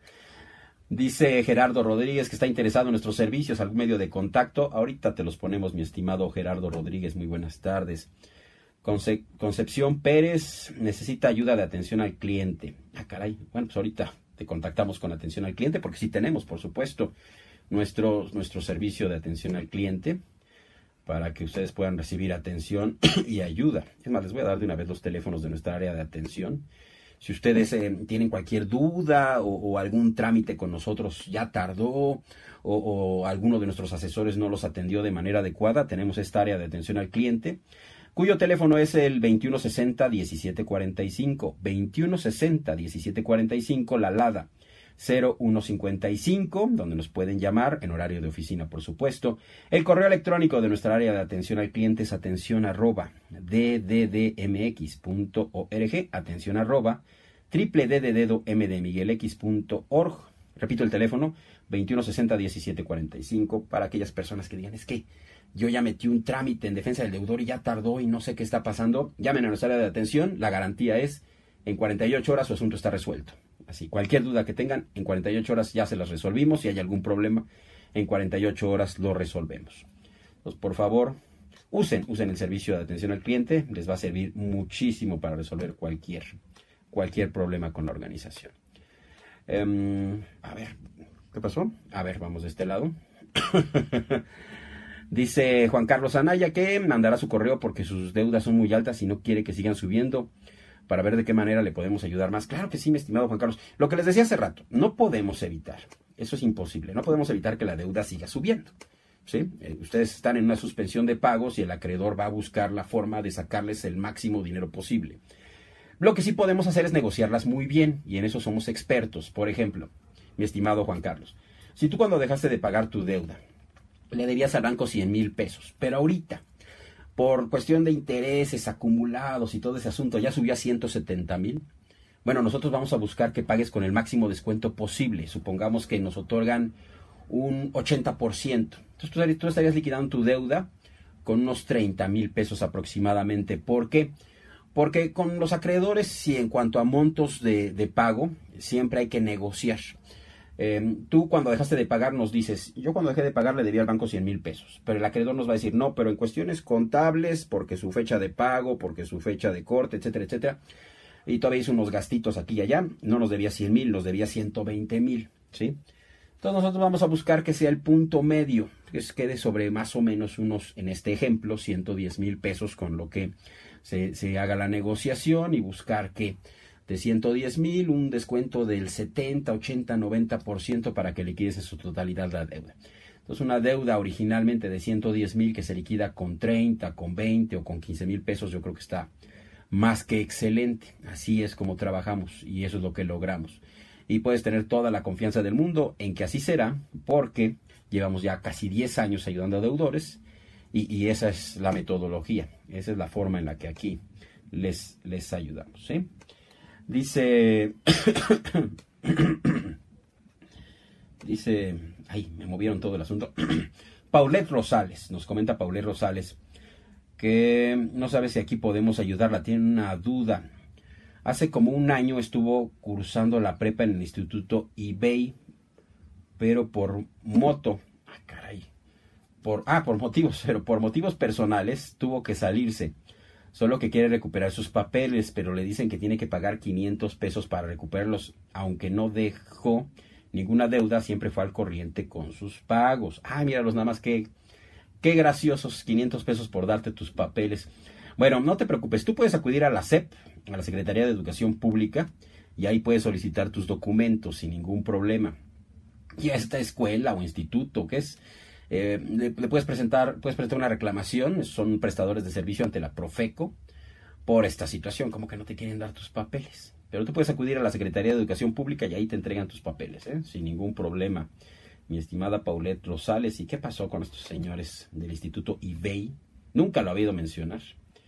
Dice Gerardo Rodríguez que está interesado en nuestros servicios, algún medio de contacto. Ahorita te los ponemos, mi estimado Gerardo Rodríguez, muy buenas tardes. Conce- Concepción Pérez necesita ayuda de atención al cliente. Ah, caray. Bueno, pues ahorita te contactamos con atención al cliente, porque sí tenemos, por supuesto, nuestro, nuestro servicio de atención al cliente para que ustedes puedan recibir atención y ayuda. Es más, les voy a dar de una vez los teléfonos de nuestra área de atención. Si ustedes eh, tienen cualquier duda o, o algún trámite con nosotros ya tardó o, o alguno de nuestros asesores no los atendió de manera adecuada, tenemos esta área de atención al cliente, cuyo teléfono es el veintiuno sesenta, diecisiete cuarenta y cinco, veintiuno sesenta, diecisiete cuarenta y cinco, la LADA cero uno cincuenta y cinco, donde nos pueden llamar en horario de oficina, por supuesto. El correo electrónico de nuestra área de atención al cliente es atención arroba d d d m x punto org, atención arroba triple d de dedo m de miguel x punto org. Repito el teléfono, veintiuno sesenta, diecisiete cuarenta y cinco, para aquellas personas que digan, es que yo ya metí un trámite en defensa del deudor y ya tardó y no sé qué está pasando. Llamen a nuestra área de atención, la garantía es en cuarenta y ocho horas su asunto está resuelto. Así, cualquier duda que tengan, en cuarenta y ocho horas ya se las resolvimos. Si hay algún problema, en cuarenta y ocho horas lo resolvemos. Entonces, por favor, usen, usen el servicio de atención al cliente. Les va a servir muchísimo para resolver cualquier, cualquier problema con la organización. Um, a ver, ¿qué pasó? A ver, vamos de este lado. Dice Juan Carlos Anaya que mandará su correo porque sus deudas son muy altas y no quiere que sigan subiendo, para ver de qué manera le podemos ayudar más. Claro que sí, mi estimado Juan Carlos. Lo que les decía hace rato, no podemos evitar, eso es imposible, no podemos evitar que la deuda siga subiendo, ¿sí? Eh, ustedes están en una suspensión de pagos y el acreedor va a buscar la forma de sacarles el máximo dinero posible. Lo que sí podemos hacer es negociarlas muy bien, y en eso somos expertos. Por ejemplo, mi estimado Juan Carlos, si tú cuando dejaste de pagar tu deuda, le debías al banco cien mil pesos, pero ahorita, por cuestión de intereses acumulados y todo ese asunto, ya subió a ciento setenta mil. Bueno, nosotros vamos a buscar que pagues con el máximo descuento posible. Supongamos que nos otorgan un ochenta por ciento. Entonces tú, tú estarías liquidando tu deuda con unos treinta mil pesos aproximadamente. ¿Por qué? Porque con los acreedores, sí, en cuanto a montos de, de pago, siempre hay que negociar. Eh, tú cuando dejaste de pagar nos dices, yo cuando dejé de pagar le debía al banco cien mil pesos, pero el acreedor nos va a decir, no, pero en cuestiones contables, porque su fecha de pago, porque su fecha de corte, etcétera, etcétera, y todavía hizo unos gastitos aquí y allá, no nos debía cien mil, nos debía ciento veinte mil, ¿sí? Entonces nosotros vamos a buscar que sea el punto medio, que quede sobre más o menos unos, en este ejemplo, ciento diez mil pesos, con lo que se, se haga la negociación, y buscar que de ciento diez mil, un descuento del setenta, ochenta, noventa por ciento para que liquides en su totalidad la deuda. Entonces, una deuda originalmente de ciento diez mil que se liquida con treinta, con veinte o con quince mil pesos, yo creo que está más que excelente. Así es como trabajamos y eso es lo que logramos. Y puedes tener toda la confianza del mundo en que así será, porque llevamos ya casi diez años ayudando a deudores y, y esa es la metodología, esa es la forma en la que aquí les, les ayudamos, ¿sí? Dice, dice, ay, me movieron todo el asunto. Paulette Rosales, nos comenta Paulette Rosales, que no sabe si aquí podemos ayudarla, tiene una duda. Hace como un año estuvo cursando la prepa en el Instituto I B E I, pero por moto, ah, caray, por, ah, por motivos, pero por motivos personales tuvo que salirse. Solo que quiere recuperar sus papeles, pero le dicen que tiene que pagar quinientos pesos para recuperarlos, aunque no dejó ninguna deuda, siempre fue al corriente con sus pagos. Ah, míralos nada más, que qué graciosos, quinientos pesos por darte tus papeles. Bueno, no te preocupes, tú puedes acudir a la S E P, a la Secretaría de Educación Pública, y ahí puedes solicitar tus documentos sin ningún problema. Y a esta escuela o instituto, que es, eh, le, le puedes presentar, puedes presentar una reclamación, son prestadores de servicio ante la Profeco, por esta situación, como que no te quieren dar tus papeles. Pero tú puedes acudir a la Secretaría de Educación Pública y ahí te entregan tus papeles, ¿eh? Sin ningún problema. Mi estimada Paulette Rosales, ¿y qué pasó con estos señores del Instituto I B E I? Nunca lo había oído mencionar,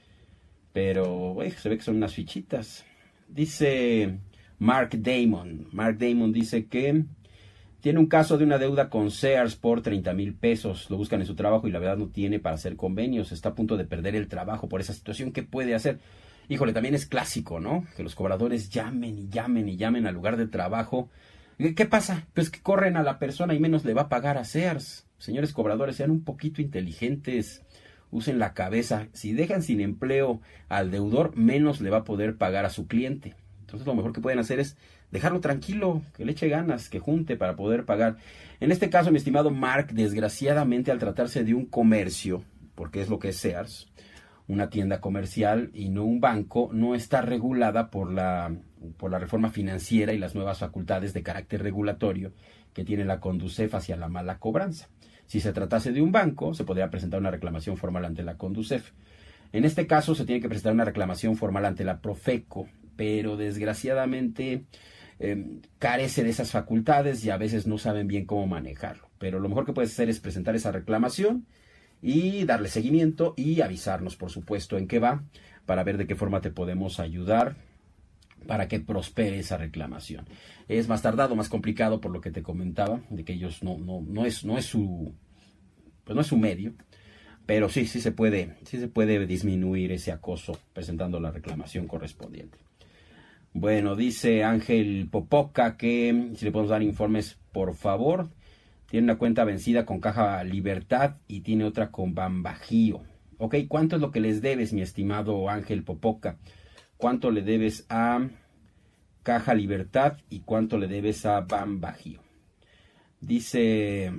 pero uy, se ve que son unas fichitas. Dice Mark Damon, Mark Damon dice que tiene un caso de una deuda con Sears por treinta mil pesos, lo buscan en su trabajo y la verdad no tiene para hacer convenios, está a punto de perder el trabajo por esa situación. ¿Qué puede hacer? Híjole, también es clásico, ¿no? Que los cobradores llamen y llamen y llamen al lugar de trabajo. ¿Qué pasa? Pues que corren a la persona y menos le va a pagar a Sears. Señores cobradores, sean un poquito inteligentes, usen la cabeza. Si dejan sin empleo al deudor, menos le va a poder pagar a su cliente. Entonces lo mejor que pueden hacer es dejarlo tranquilo, que le eche ganas, que junte para poder pagar. En este caso, mi estimado Mark, desgraciadamente al tratarse de un comercio, porque es lo que es Sears, una tienda comercial y no un banco, no está regulada por la, por la reforma financiera y las nuevas facultades de carácter regulatorio que tiene la Conducef hacia la mala cobranza. Si se tratase de un banco, se podría presentar una reclamación formal ante la Conducef. En este caso, se tiene que presentar una reclamación formal ante la Profeco, pero desgraciadamente eh, carece de esas facultades y a veces no saben bien cómo manejarlo. Pero lo mejor que puedes hacer es presentar esa reclamación y darle seguimiento y avisarnos, por supuesto, en qué va, para ver de qué forma te podemos ayudar para que prospere esa reclamación. Es más tardado, más complicado, por lo que te comentaba, de que ellos no, no, no es, no es su, pues no es su medio, pero sí, sí se puede, sí se puede disminuir ese acoso presentando la reclamación correspondiente. Bueno, dice Ángel Popoca que si le podemos dar informes, por favor. Tiene una cuenta vencida con Caja Libertad y tiene otra con Banbajío. Ok, ¿cuánto es lo que les debes, mi estimado Ángel Popoca? ¿Cuánto le debes a Caja Libertad y cuánto le debes a Banbajío? Dice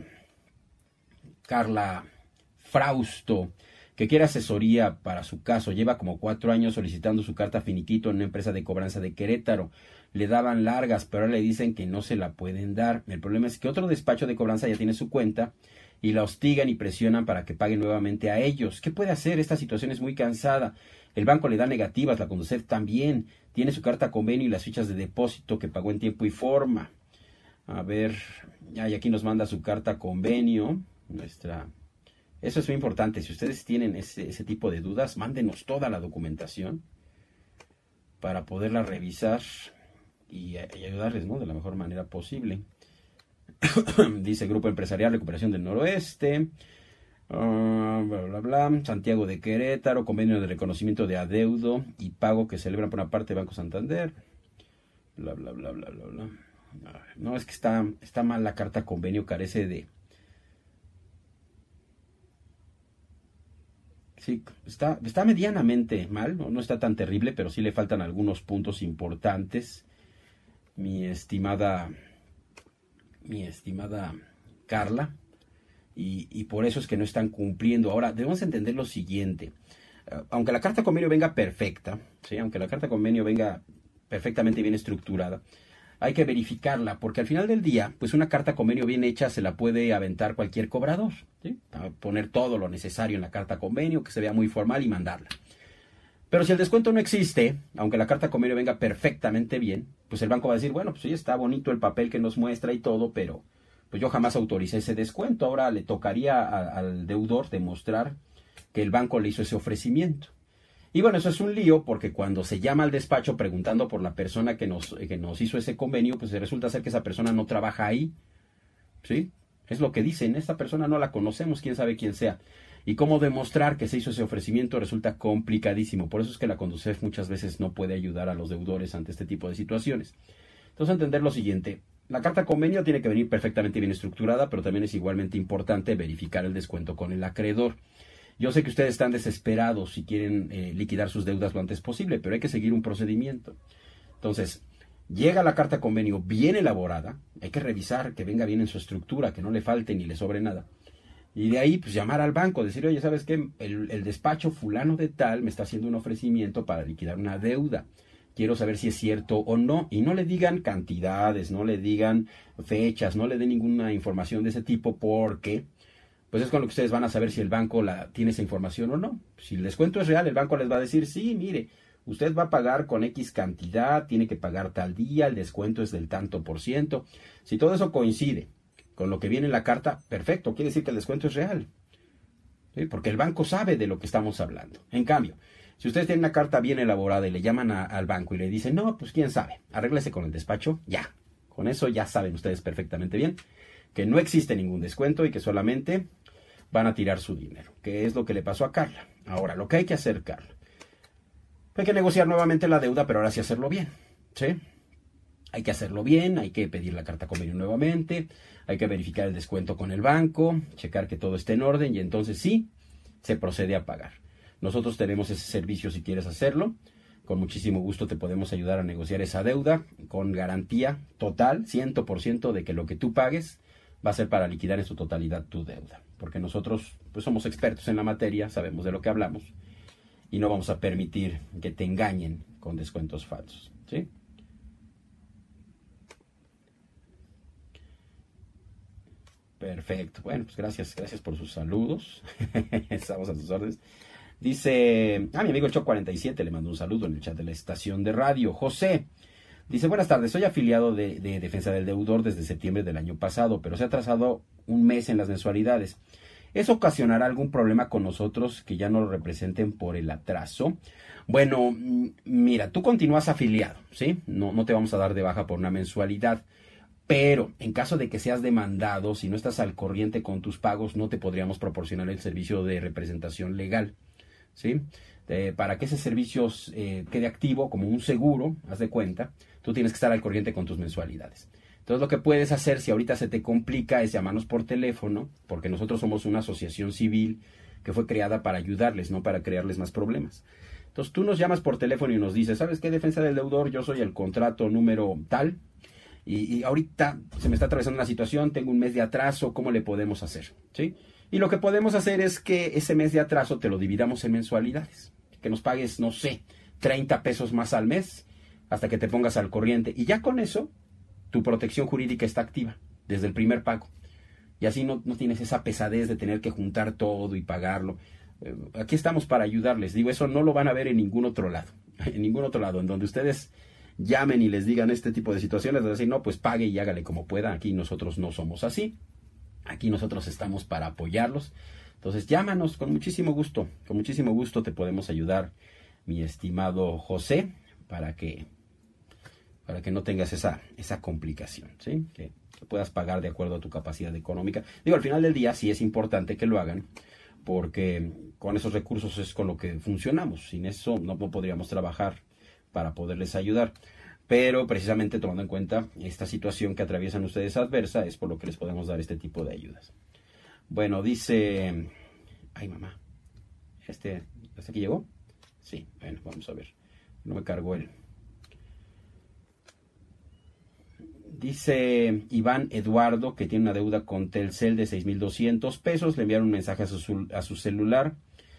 Carla Frausto que quiere asesoría para su caso. Lleva como cuatro años solicitando su carta finiquito en una empresa de cobranza de Querétaro. Le daban largas, pero ahora le dicen que no se la pueden dar. El problema es que otro despacho de cobranza ya tiene su cuenta y la hostigan y presionan para que paguen nuevamente a ellos. ¿Qué puede hacer? Esta situación es muy cansada. El banco le da negativas, la Conducef también. Tiene su carta convenio y las fichas de depósito que pagó en tiempo y forma. A ver, ya y aquí nos manda su carta convenio. Nuestra... Eso es muy importante. Si ustedes tienen ese, ese tipo de dudas, mándenos toda la documentación para poderla revisar y, y ayudarles, ¿no?, de la mejor manera posible. Dice Grupo Empresarial Recuperación del Noroeste. Uh, bla, bla, bla. Santiago de Querétaro, convenio de reconocimiento de adeudo y pago que celebran por una parte Banco Santander. Bla, bla, bla, bla, bla, bla. No, es que está, está mal la carta convenio, carece de... Sí, está, está medianamente mal, ¿no? No está tan terrible, pero sí le faltan algunos puntos importantes. Mi estimada, mi estimada Carla. Y, y por eso es que no están cumpliendo. Ahora, debemos entender lo siguiente. Uh, aunque la carta convenio venga perfecta, ¿sí? Aunque la carta convenio venga perfectamente bien estructurada, hay que verificarla, porque al final del día, pues una carta convenio bien hecha se la puede aventar cualquier cobrador, ¿sí? A poner todo lo necesario en la carta convenio, que se vea muy formal y mandarla. Pero si el descuento no existe, aunque la carta convenio venga perfectamente bien, pues el banco va a decir, bueno, pues sí, está bonito el papel que nos muestra y todo, pero pues yo jamás autoricé ese descuento. Ahora le tocaría a, al deudor demostrar que el banco le hizo ese ofrecimiento. Y bueno, eso es un lío, porque cuando se llama al despacho preguntando por la persona que nos, que nos hizo ese convenio, pues resulta ser que esa persona no trabaja ahí, ¿sí? Es lo que dicen, esta persona no la conocemos, quién sabe quién sea. Y cómo demostrar que se hizo ese ofrecimiento resulta complicadísimo. Por eso es que la Conducef muchas veces no puede ayudar a los deudores ante este tipo de situaciones. Entonces, entender lo siguiente. La carta convenio tiene que venir perfectamente bien estructurada, pero también es igualmente importante verificar el descuento con el acreedor. Yo sé que ustedes están desesperados y quieren eh, liquidar sus deudas lo antes posible, pero hay que seguir un procedimiento. Entonces, llega la carta convenio bien elaborada, hay que revisar que venga bien en su estructura, que no le falte ni le sobre nada. Y de ahí, pues llamar al banco, decir, oye, ¿sabes qué? El, el despacho fulano de tal me está haciendo un ofrecimiento para liquidar una deuda. Quiero saber si es cierto o no. Y no le digan cantidades, no le digan fechas, no le den ninguna información de ese tipo, porque pues es con lo que ustedes van a saber si el banco la, tiene esa información o no. Si el descuento es real, el banco les va a decir, sí, mire, usted va a pagar con X cantidad, tiene que pagar tal día, el descuento es del tanto por ciento. Si todo eso coincide con lo que viene en la carta, perfecto, quiere decir que el descuento es real, ¿sí? Porque el banco sabe de lo que estamos hablando. En cambio, si ustedes tienen una carta bien elaborada y le llaman a, al banco y le dicen, no, pues quién sabe, arréglese con el despacho, ya. Con eso ya saben ustedes perfectamente bien que no existe ningún descuento y que solamente van a tirar su dinero, que es lo que le pasó a Carla. Ahora, lo que hay que hacer, Carla, hay que negociar nuevamente la deuda, pero ahora sí hacerlo bien, ¿sí? Hay que hacerlo bien, hay que pedir la carta convenio nuevamente, hay que verificar el descuento con el banco, checar que todo esté en orden y entonces sí, se procede a pagar. Nosotros tenemos ese servicio si quieres hacerlo. Con muchísimo gusto te podemos ayudar a negociar esa deuda con garantía total, cien por ciento de que lo que tú pagues va a ser para liquidar en su totalidad tu deuda. Porque nosotros pues somos expertos en la materia, sabemos de lo que hablamos y no vamos a permitir que te engañen con descuentos falsos, ¿sí? Perfecto. Bueno, pues gracias, gracias por sus saludos. Estamos a sus órdenes. Dice, ah, mi amigo el Choc cuarenta y siete le mandó un saludo en el chat de la estación de radio. José dice, buenas tardes, soy afiliado de, de Defensa del Deudor desde septiembre del año pasado, pero se ha atrasado un mes en las mensualidades. ¿Eso ocasionará algún problema con nosotros que ya no lo representen por el atraso? Bueno, mira, tú continúas afiliado, ¿sí? No, no te vamos a dar de baja por una mensualidad. Pero en caso de que seas demandado, si no estás al corriente con tus pagos, no te podríamos proporcionar el servicio de representación legal, ¿sí? Eh, para que ese servicio eh, quede activo como un seguro, haz de cuenta, tú tienes que estar al corriente con tus mensualidades. Entonces lo que puedes hacer, si ahorita se te complica, es llamarnos por teléfono, porque nosotros somos una asociación civil que fue creada para ayudarles, no para crearles más problemas. Entonces tú nos llamas por teléfono y nos dices, ¿sabes qué, Defensa del Deudor? Yo soy el contrato número tal, Y, y ahorita se me está atravesando una situación, tengo un mes de atraso, ¿cómo le podemos hacer? ¿Sí? Y lo que podemos hacer es que ese mes de atraso te lo dividamos en mensualidades. Que nos pagues, no sé, treinta pesos más al mes hasta que te pongas al corriente. Y ya con eso, tu protección jurídica está activa desde el primer pago. Y así no, no tienes esa pesadez de tener que juntar todo y pagarlo. Eh, aquí estamos para ayudarles. Digo, eso no lo van a ver en ningún otro lado. En ningún otro lado, en donde ustedes llamen y les digan este tipo de situaciones, de decir, no, pues pague y hágale como pueda. Aquí nosotros no somos así. Aquí nosotros estamos para apoyarlos. Entonces llámanos con muchísimo gusto. Con muchísimo gusto te podemos ayudar, mi estimado José, para que, para que no tengas esa, esa complicación, ¿sí? Que, que puedas pagar de acuerdo a tu capacidad económica. Digo, al final del día sí es importante que lo hagan, porque con esos recursos es con lo que funcionamos. Sin eso no, no podríamos trabajar para poderles ayudar. Pero precisamente tomando en cuenta esta situación que atraviesan ustedes adversa, es por lo que les podemos dar este tipo de ayudas. Bueno, dice... Ay, mamá. Este, ¿Hasta aquí llegó? Sí, bueno, vamos a ver. No me cargó él. Dice Iván Eduardo que tiene una deuda con Telcel de seis mil doscientos pesos. Le enviaron un mensaje a su, a su celular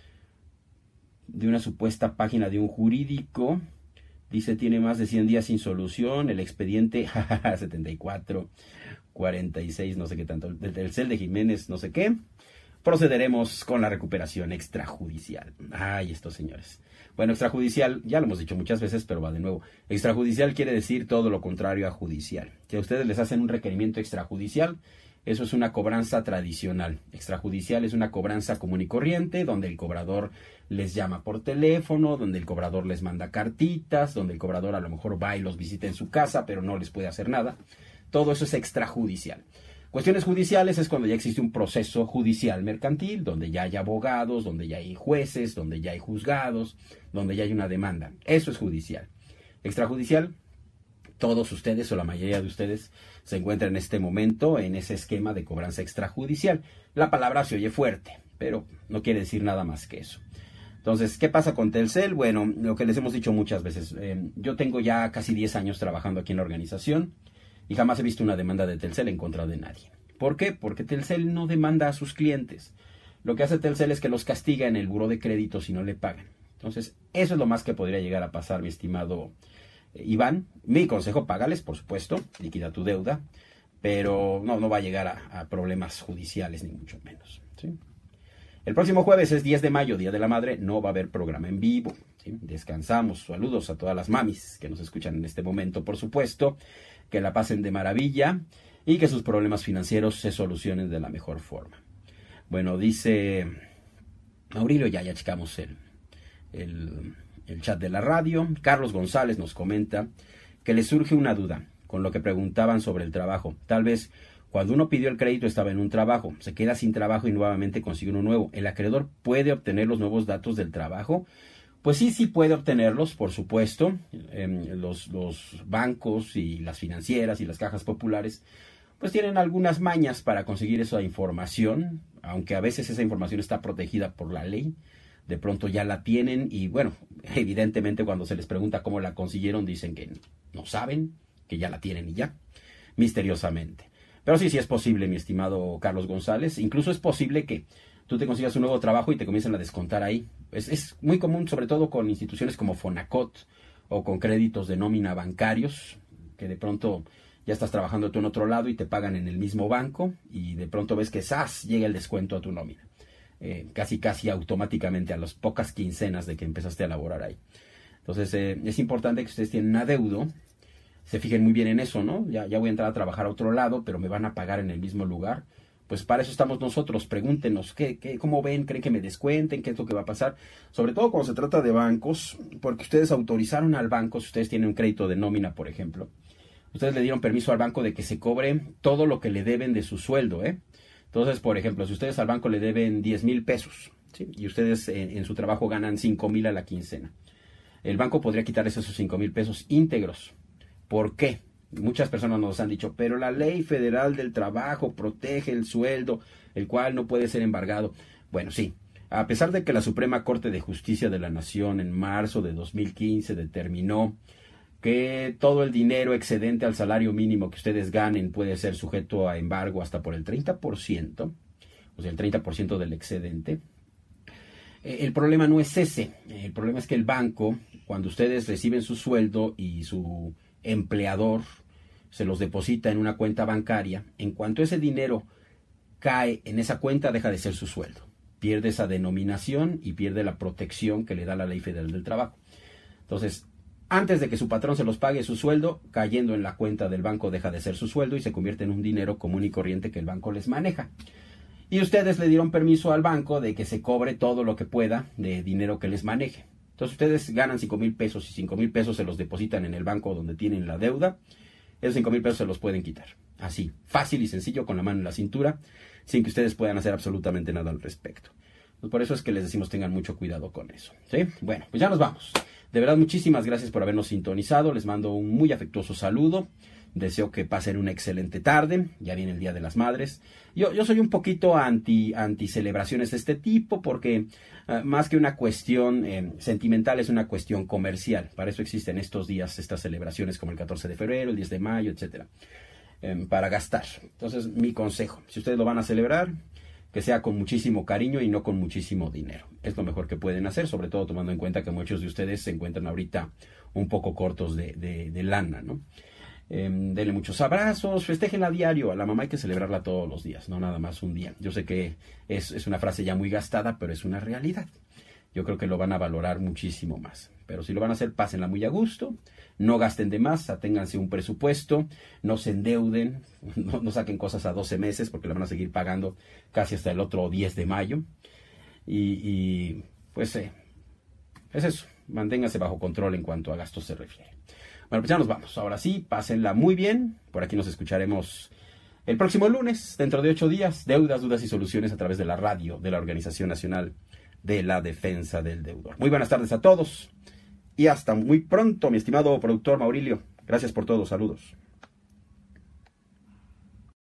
de una supuesta página de un jurídico. Dice, tiene más de cien días sin solución. El expediente setenta y cuatro, cuarenta y seis, no sé qué tanto. Del Telcel de Jiménez, no sé qué. Procederemos con la recuperación extrajudicial. Ay, estos señores. Bueno, extrajudicial, ya lo hemos dicho muchas veces, pero va de nuevo. Extrajudicial quiere decir todo lo contrario a judicial. Si a ustedes les hacen un requerimiento extrajudicial, eso es una cobranza tradicional. Extrajudicial es una cobranza común y corriente, donde el cobrador les llama por teléfono, donde el cobrador les manda cartitas, donde el cobrador a lo mejor va y los visita en su casa, pero no les puede hacer nada. Todo eso es extrajudicial. Cuestiones judiciales es cuando ya existe un proceso judicial mercantil, donde ya hay abogados, donde ya hay jueces, donde ya hay juzgados, donde ya hay una demanda. Eso es judicial. Extrajudicial, todos ustedes o la mayoría de ustedes se encuentran en este momento en ese esquema de cobranza extrajudicial. La palabra se oye fuerte, pero no quiere decir nada más que eso. Entonces, ¿qué pasa con Telcel? Bueno, lo que les hemos dicho muchas veces. Eh, yo tengo ya casi diez años trabajando aquí en la organización. Y jamás he visto una demanda de Telcel en contra de nadie. ¿Por qué? Porque Telcel no demanda a sus clientes. Lo que hace Telcel es que los castiga en el buró de crédito si no le pagan. Entonces, eso es lo más que podría llegar a pasar, mi estimado eh, Iván. Mi consejo, págales, por supuesto, liquida tu deuda, pero no, no va a llegar a, a problemas judiciales, ni mucho menos, ¿sí? El próximo jueves es diez de mayo, Día de la Madre, no va a haber programa en vivo, ¿sí? Descansamos, saludos a todas las mamis que nos escuchan en este momento, por supuesto. Que la pasen de maravilla y que sus problemas financieros se solucionen de la mejor forma. Bueno, dice Aurelio, ya, ya checamos el, el, el chat de la radio. Carlos González nos comenta que le surge una duda con lo que preguntaban sobre el trabajo. Tal vez cuando uno pidió el crédito estaba en un trabajo, se queda sin trabajo y nuevamente consigue uno nuevo. ¿El acreedor puede obtener los nuevos datos del trabajo? Pues sí, sí puede obtenerlos, por supuesto. Eh, los, los bancos y las financieras y las cajas populares pues tienen algunas mañas para conseguir esa información, aunque a veces esa información está protegida por la ley. De pronto ya la tienen y bueno, evidentemente cuando se les pregunta cómo la consiguieron dicen que no saben, que ya la tienen y ya, misteriosamente. Pero sí, sí es posible, mi estimado Carlos González. Incluso es posible que tú te consigas un nuevo trabajo y te comiencen a descontar ahí. Es, es muy común, sobre todo con instituciones como Fonacot o con créditos de nómina bancarios, que de pronto ya estás trabajando tú en otro lado y te pagan en el mismo banco y de pronto ves que ¡zas! Llega el descuento a tu nómina. Eh, casi casi automáticamente a las pocas quincenas de que empezaste a laborar ahí. Entonces eh, es importante que ustedes tienen un adeudo, se fijen muy bien en eso, ¿no? Ya, ya voy a entrar a trabajar a otro lado, pero me van a pagar en el mismo lugar. Pues para eso estamos nosotros, pregúntenos, ¿qué, qué, ¿cómo ven? ¿Creen que me descuenten? ¿Qué es lo que va a pasar? Sobre todo cuando se trata de bancos, porque ustedes autorizaron al banco, si ustedes tienen un crédito de nómina, por ejemplo, ustedes le dieron permiso al banco de que se cobre todo lo que le deben de su sueldo, ¿eh? Entonces, por ejemplo, si ustedes al banco le deben diez mil pesos, ¿sí? Y ustedes en, en su trabajo ganan cinco mil a la quincena, el banco podría quitarles esos cinco mil pesos íntegros. ¿Por qué? Muchas personas nos han dicho, pero la ley federal del trabajo protege el sueldo, el cual no puede ser embargado. Bueno, sí, a pesar de que la Suprema Corte de Justicia de la Nación en marzo de dos mil quince determinó que todo el dinero excedente al salario mínimo que ustedes ganen puede ser sujeto a embargo hasta por el treinta por ciento, o sea, el treinta por ciento del excedente. El problema no es ese, el problema es que el banco, cuando ustedes reciben su sueldo y su empleador se los deposita en una cuenta bancaria, en cuanto ese dinero cae en esa cuenta, deja de ser su sueldo. Pierde esa denominación y pierde la protección que le da la Ley Federal del Trabajo. Entonces, antes de que su patrón se los pague su sueldo, cayendo en la cuenta del banco deja de ser su sueldo y se convierte en un dinero común y corriente que el banco les maneja. Y ustedes le dieron permiso al banco de que se cobre todo lo que pueda de dinero que les maneje. Entonces ustedes ganan cinco mil pesos y cinco mil pesos se los depositan en el banco donde tienen la deuda. Esos cinco mil pesos se los pueden quitar. Así, fácil y sencillo, con la mano en la cintura, sin que ustedes puedan hacer absolutamente nada al respecto. Por eso es que les decimos tengan mucho cuidado con eso, ¿sí? Bueno, pues ya nos vamos. De verdad, muchísimas gracias por habernos sintonizado. Les mando un muy afectuoso saludo. Deseo que pasen una excelente tarde. Ya viene el Día de las Madres. Yo, yo soy un poquito anti, anti celebraciones de este tipo porque uh, más que una cuestión eh, sentimental es una cuestión comercial. Para eso existen estos días, estas celebraciones como el catorce de febrero, el diez de mayo, etcétera. Eh, para gastar. Entonces, mi consejo, si ustedes lo van a celebrar, que sea con muchísimo cariño y no con muchísimo dinero. Es lo mejor que pueden hacer, sobre todo tomando en cuenta que muchos de ustedes se encuentran ahorita un poco cortos de, de, de lana, ¿no? Eh, denle muchos abrazos, festéjenla a diario. A la mamá hay que celebrarla todos los días, no nada más un día. Yo sé que es, es una frase ya muy gastada, pero es una realidad. Yo creo que lo van a valorar muchísimo más. Pero si lo van a hacer, pásenla muy a gusto. No gasten de más, aténganse un presupuesto, no se endeuden, no, no saquen cosas a doce meses porque la van a seguir pagando casi hasta el otro diez de mayo. Y, y pues eh, es eso, manténganse bajo control en cuanto a gastos se refiere. Bueno, pues ya nos vamos. Ahora sí, pásenla muy bien. Por aquí nos escucharemos el próximo lunes, dentro de ocho días. Deudas, dudas y soluciones a través de la radio de la Organización Nacional de la Defensa del Deudor. Muy buenas tardes a todos. Y hasta muy pronto, mi estimado productor Maurilio. Gracias por todo. Saludos.